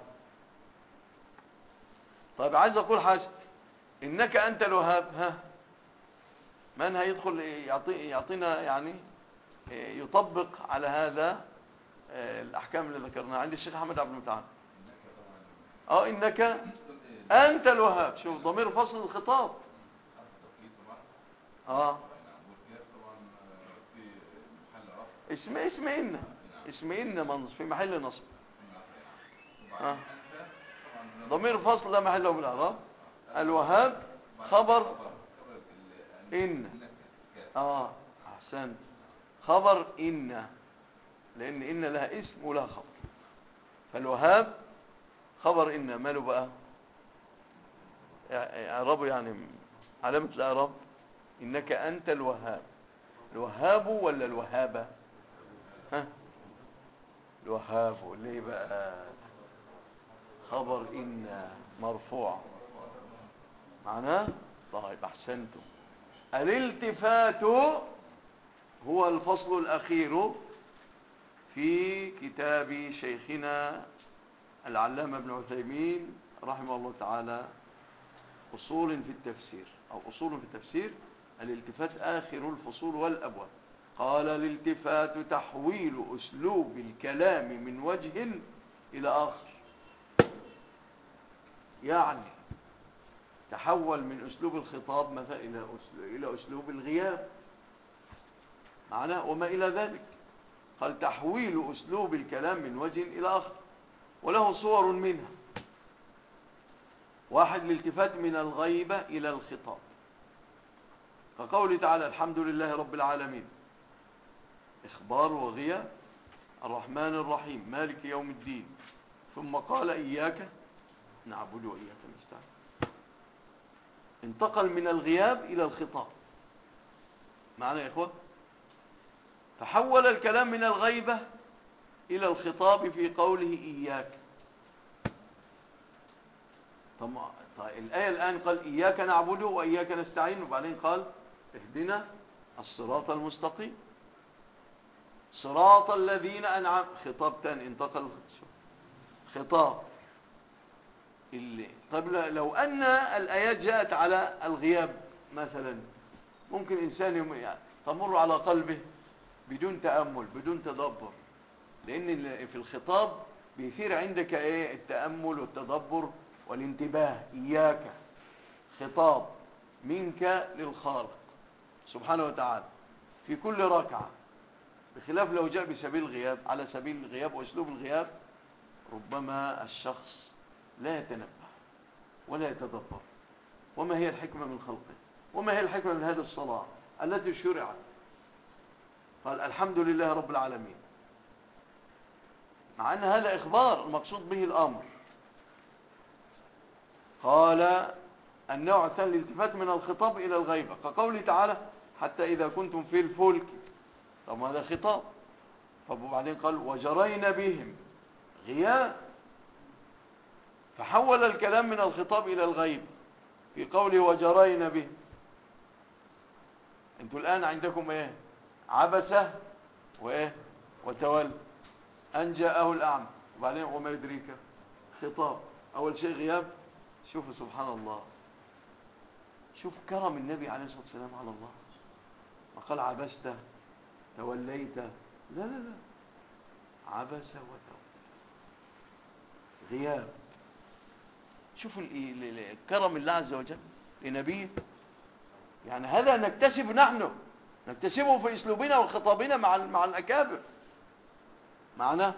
طيب عايز اقول حاجه، انك انت الوهاب، ها من هيدخل يعطي يعطينا يعني يطبق على هذا الاحكام اللي ذكرناها؟ عند الشيخ احمد عبد المتعال. اه انك انت الوهاب، شوف ضمير فصل الخطاب. اه اسم اسم إن اسم إن منصب في محل نصب. آه. ضمير فصل لا محل له من الإعراب. الوهاب خبر إن. آه أحسنت. خبر إن، لأن إن لها اسم ولها خبر. فالوهاب خبر إن ماله بقى إعرابه، يعني علامة الإعراب إنك أنت الوهاب. الوهاب ولا الوهابة؟ ها الوهاب ليه بقى؟ خبر إن مرفوع معناه. طيب أحسنتم. الالتفات هو الفصل الأخير في كتاب شيخنا العلامة ابن عثيمين رحمه الله تعالى، أصول في التفسير أو أصول في التفسير. الالتفات آخر الفصول والأبواب. قال الالتفات تحويل أسلوب الكلام من وجه إلى آخر، يعني تحول من أسلوب الخطاب مثلا إلى إلى أسلوب الغياب معناه وما إلى ذلك. قال تحويل أسلوب الكلام من وجه إلى آخر، وله صور منها. واحد الالتفات من الغيبة إلى الخطاب، كقوله تعالى الحمد لله رب العالمين، إخبار وغياب. الرحمن الرحيم مالك يوم الدين، ثم قال إياك نعبد وإياك نستعين. انتقل من الغياب إلى الخطاب معنى يا إخوة، فحول الكلام من الغيبة إلى الخطاب في قوله إياك. طب الآية الآن قال إياك نعبد وإياك نستعين، وبعدين قال اهدنا الصراط المستقيم صراط الذين أنعم. خطاب تاني انتقل خطاب اللي. طب لو أن الآيات جاءت على الغياب مثلا، ممكن إنسان يعني تمر على قلبه بدون تأمل بدون تدبر، لأن في الخطاب بيثير عندك إيه التأمل والتدبر والانتباه. إياك خطاب منك للخالق سبحانه وتعالى في كل ركعة، بخلاف لو جاء بسبيل الغياب. على سبيل الغياب وأسلوب الغياب ربما الشخص لا يتنبه ولا يتدبر وما هي الحكمة من خلقه، وما هي الحكمة من هذه الصلاة التي شرعت. قال الحمد لله رب العالمين، مع أن هذا إخبار المقصود به الأمر. قال النوع الثاني الالتفات من الخطاب إلى الغيبة، كقوله تعالى حتى إذا كنتم في الفلك. طب هذا خطاب. وبعدين قال وجرينا بهم غياب، فحول الكلام من الخطاب إلى الغيب في قوله وجرينا بهم. انتوا الآن عندكم ايه؟ عبسة وايه وتولى أن جاءه الأعمى، وبعدين وما يدريك خطاب. أول شيء غياب. شوفوا سبحان الله، شوف كرم النبي عليه الصلاة والسلام على الله، ما قال عبست توليت، لا لا لا، عبس وتولى غياب. شوفوا الكرم الله عز وجل لنبيه. يعني هذا نكتسب نحن نكتسبه في اسلوبنا وخطابنا مع مع الاكابر. معناه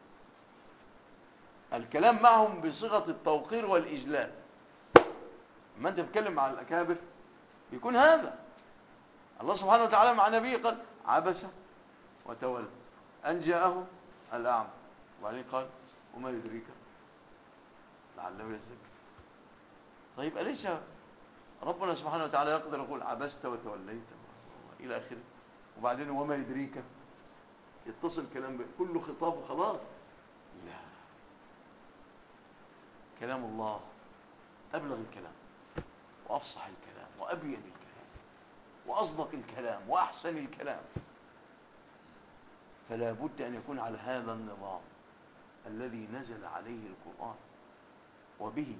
الكلام معهم بصيغه التوقير والاجلال. لما انت تتكلم مع الاكابر يكون هذا. الله سبحانه وتعالى مع نبيه قال عبس وتولى ان جاءه الاعمى، وبعدين قال وما يدريك لعله يزكى. طيب أليس ربنا سبحانه وتعالى يقدر يقول عبست وتوليت إلى آخره، وبعدين وما يدريك يتصل كلام كله خطاب وخلاص؟ لا، كلام الله أبلغ الكلام وأفصح الكلام وأبين الكلام وأصدق الكلام وأحسن الكلام. فلا بد أن يكون على هذا النظام الذي نزل عليه القرآن وبه.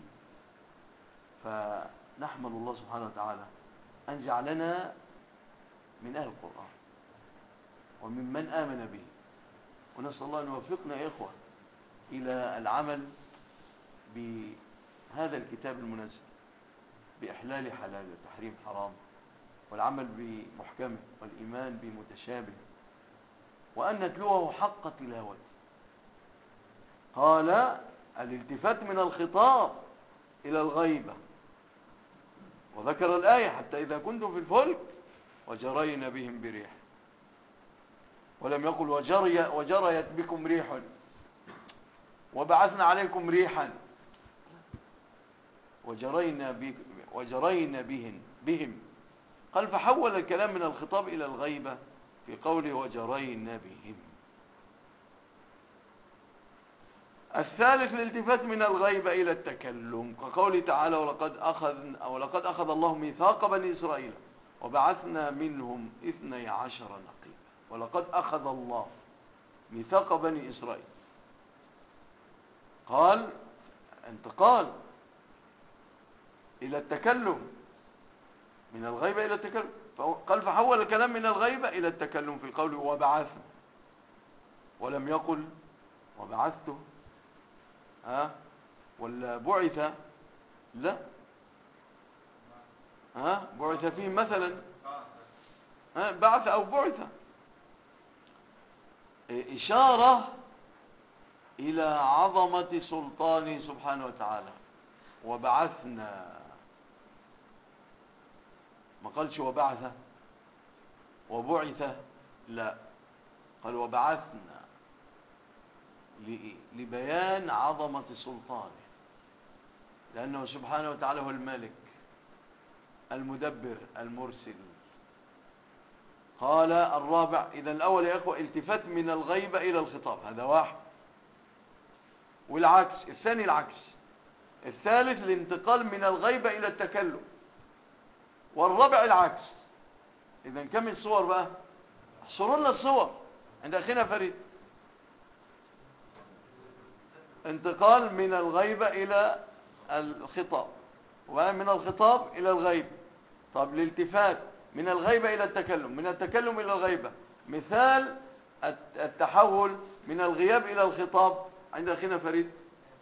فنحمد الله سبحانه وتعالى أن جعلنا من أهل القرآن وممن آمن به، ونسأل الله أن يوفقنا يا إخوة إلى العمل بهذا الكتاب المنزل بإحلال حلال وتحريم حرام، والعمل بمحكمه والإيمان بمتشابه، وأن نتلوه حق تلاوته. قال الالتفات من الخطاب إلى الغيبة، وذكر الآية حتى إذا كنتم في الفلك وجرين بهم بريح، ولم يقل وجري وجريت بكم ريح وبعثنا عليكم ريحا، وجرينا بك وجرينا بهم بهم قال فحول الكلام من الخطاب إلى الغيبة في قوله وجرينا بهم. الثالث الالتفات من الغيبة إلى التكلم، كقوله تعالى ولقد أخذ ولقد أخذ الله ميثاق بني إسرائيل وبعثنا منهم اثني عشر نقيبا. ولقد أخذ الله ميثاق بني إسرائيل، قال انتقال إلى التكلم، من الغيبة إلى التكلم، قال فحول الكلام من الغيبة إلى التكلم في قوله وبعثنا، ولم يقل وبعثته ها ولا بعث، لا ها بعث فيه مثلا، ها بعث أو بعث، إشارة إلى عظمة سلطانه سبحانه وتعالى. وبعثنا، ما قالش وبعث وبعث، لا، قال وبعثنا لبيان عظمة سلطانه، لأنه سبحانه وتعالى هو الملك المدبر المرسل. قال الرابع، إذا الأول يا أخوة التفات من الغيبة إلى الخطاب، هذا واحد، والعكس الثاني العكس. الثالث الانتقال من الغيبة إلى التكلم، والرابع العكس. إذا كم الصور بقى؟ احصروا لنا الصور عند أخينا فريد. انتقال من الغيبة إلى الخطاب، ومن الخطاب إلى الغيبة. طب الالتفات من الغيبة إلى التكلم، من التكلم إلى الغيبة. مثال التحول من الغياب إلى الخطاب عند أخينا فريد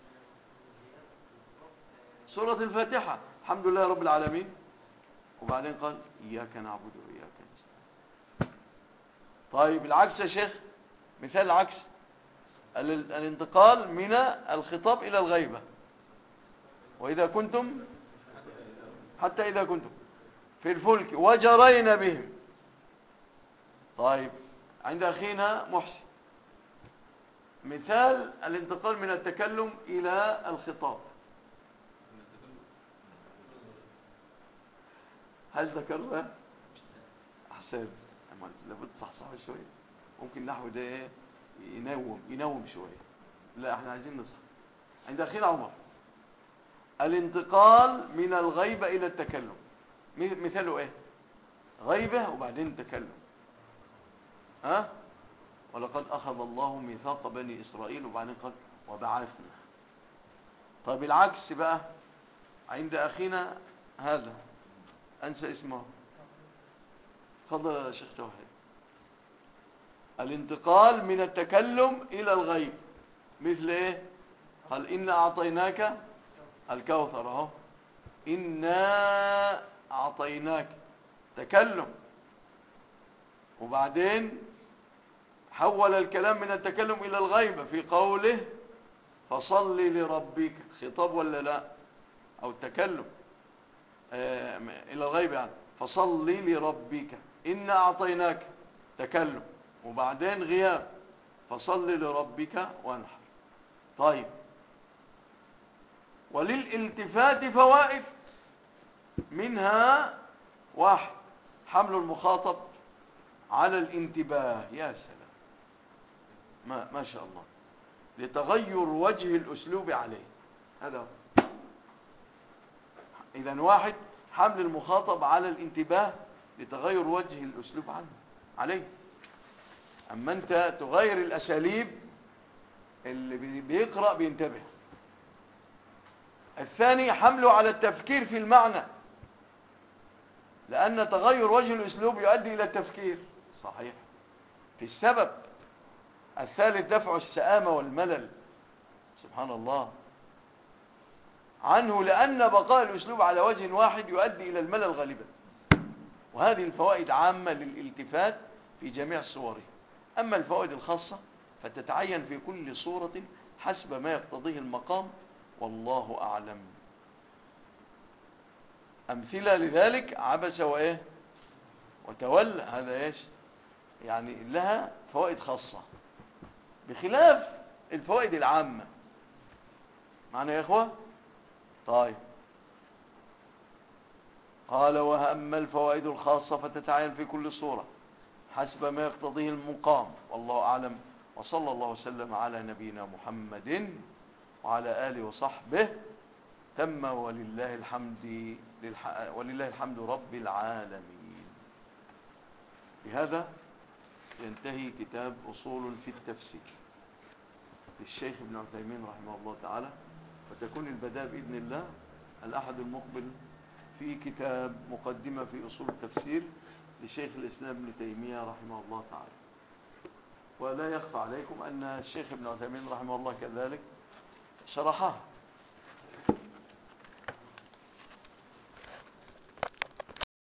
سورة الفاتحة، الحمد لله رب العالمين، وبعدين قال إياك نعبد وإياك نستعين. طيب العكس يا شيخ، مثال العكس الانتقال من الخطاب إلى الغيبة، وإذا كنتم حتى إذا كنتم في الفلك وجرينا بهم. طيب عند أخينا محسن مثال الانتقال من التكلم إلى الخطاب، هل ذكرنا؟ أحسن، لابد صحصح شوية، ممكن نحو ده ايه ينوم ينوم شوية، لا احنا عايزين نصح. عند أخينا عمر الانتقال من الغيبة إلى التكلم، مثاله ايه؟ غيبة وبعدين تكلم، ها؟ ولقد أخذ الله ميثاق بني إسرائيل وبعدين قال وبعثنا. طيب العكس بقى عند أخينا هذا، أنسى اسمه، تفضل يا شيخ توحيد. الانتقال من التكلم إلى الغيب، مثل إيه؟ قال إنا أعطيناك الكوثر، أهو إنا أعطيناك، تكلم، وبعدين حول الكلام من التكلم إلى الغيبة في قوله فصل لربك، خطاب ولا لا؟ أو التكلم آه إلى الغيبة يعني، فصل لربك، إنا أعطيناك، تكلم، وبعدين غياب، فصل لربك وانحر. طيب وللالتفات فوائد، منها واحد حمل المخاطب على الانتباه، يا سلام، ما, ما شاء الله، لتغير وجه الأسلوب عليه، هذا إذن واحد حمل المخاطب على الانتباه لتغير وجه الأسلوب عنه عليه. أما أنت تغير الأساليب، اللي بيقرأ بينتبه. الثاني حمله على التفكير في المعنى، لأن تغير وجه الأسلوب يؤدي إلى التفكير صحيح في السبب. الثالث دفع السآمة والملل، سبحان الله، عنه، لأن بقاء الأسلوب على وجه واحد يؤدي إلى الملل غالبا. وهذه الفوائد عامة للالتفات في جميع صوره، أما الفوائد الخاصة فتتعين في كل صورة حسب ما يقتضيه المقام، والله أعلم. أمثلة لذلك عبس وإيه وتولى، هذا إيش يعني لها فوائد خاصة بخلاف الفوائد العامة. معنا يا إخوة؟ طيب، قال وأما الفوائد الخاصة فتتعين في كل صورة حسب ما يقتضيه المقام، والله أعلم. وصلى الله وسلم على نبينا محمد وعلى آله وصحبه. تم ولله الحمد للح... ولله الحمد رب العالمين. بهذا ينتهي كتاب أصول في التفسير للشيخ ابن عثيمين رحمه الله تعالى، وتكون البداية بإذن الله الأحد المقبل في كتاب مقدمة في أصول التفسير لشيخ الإسلام ابن تيمية رحمه الله تعالى. ولا يخفى عليكم أن الشيخ ابن عثيمين رحمه الله كذلك شرحه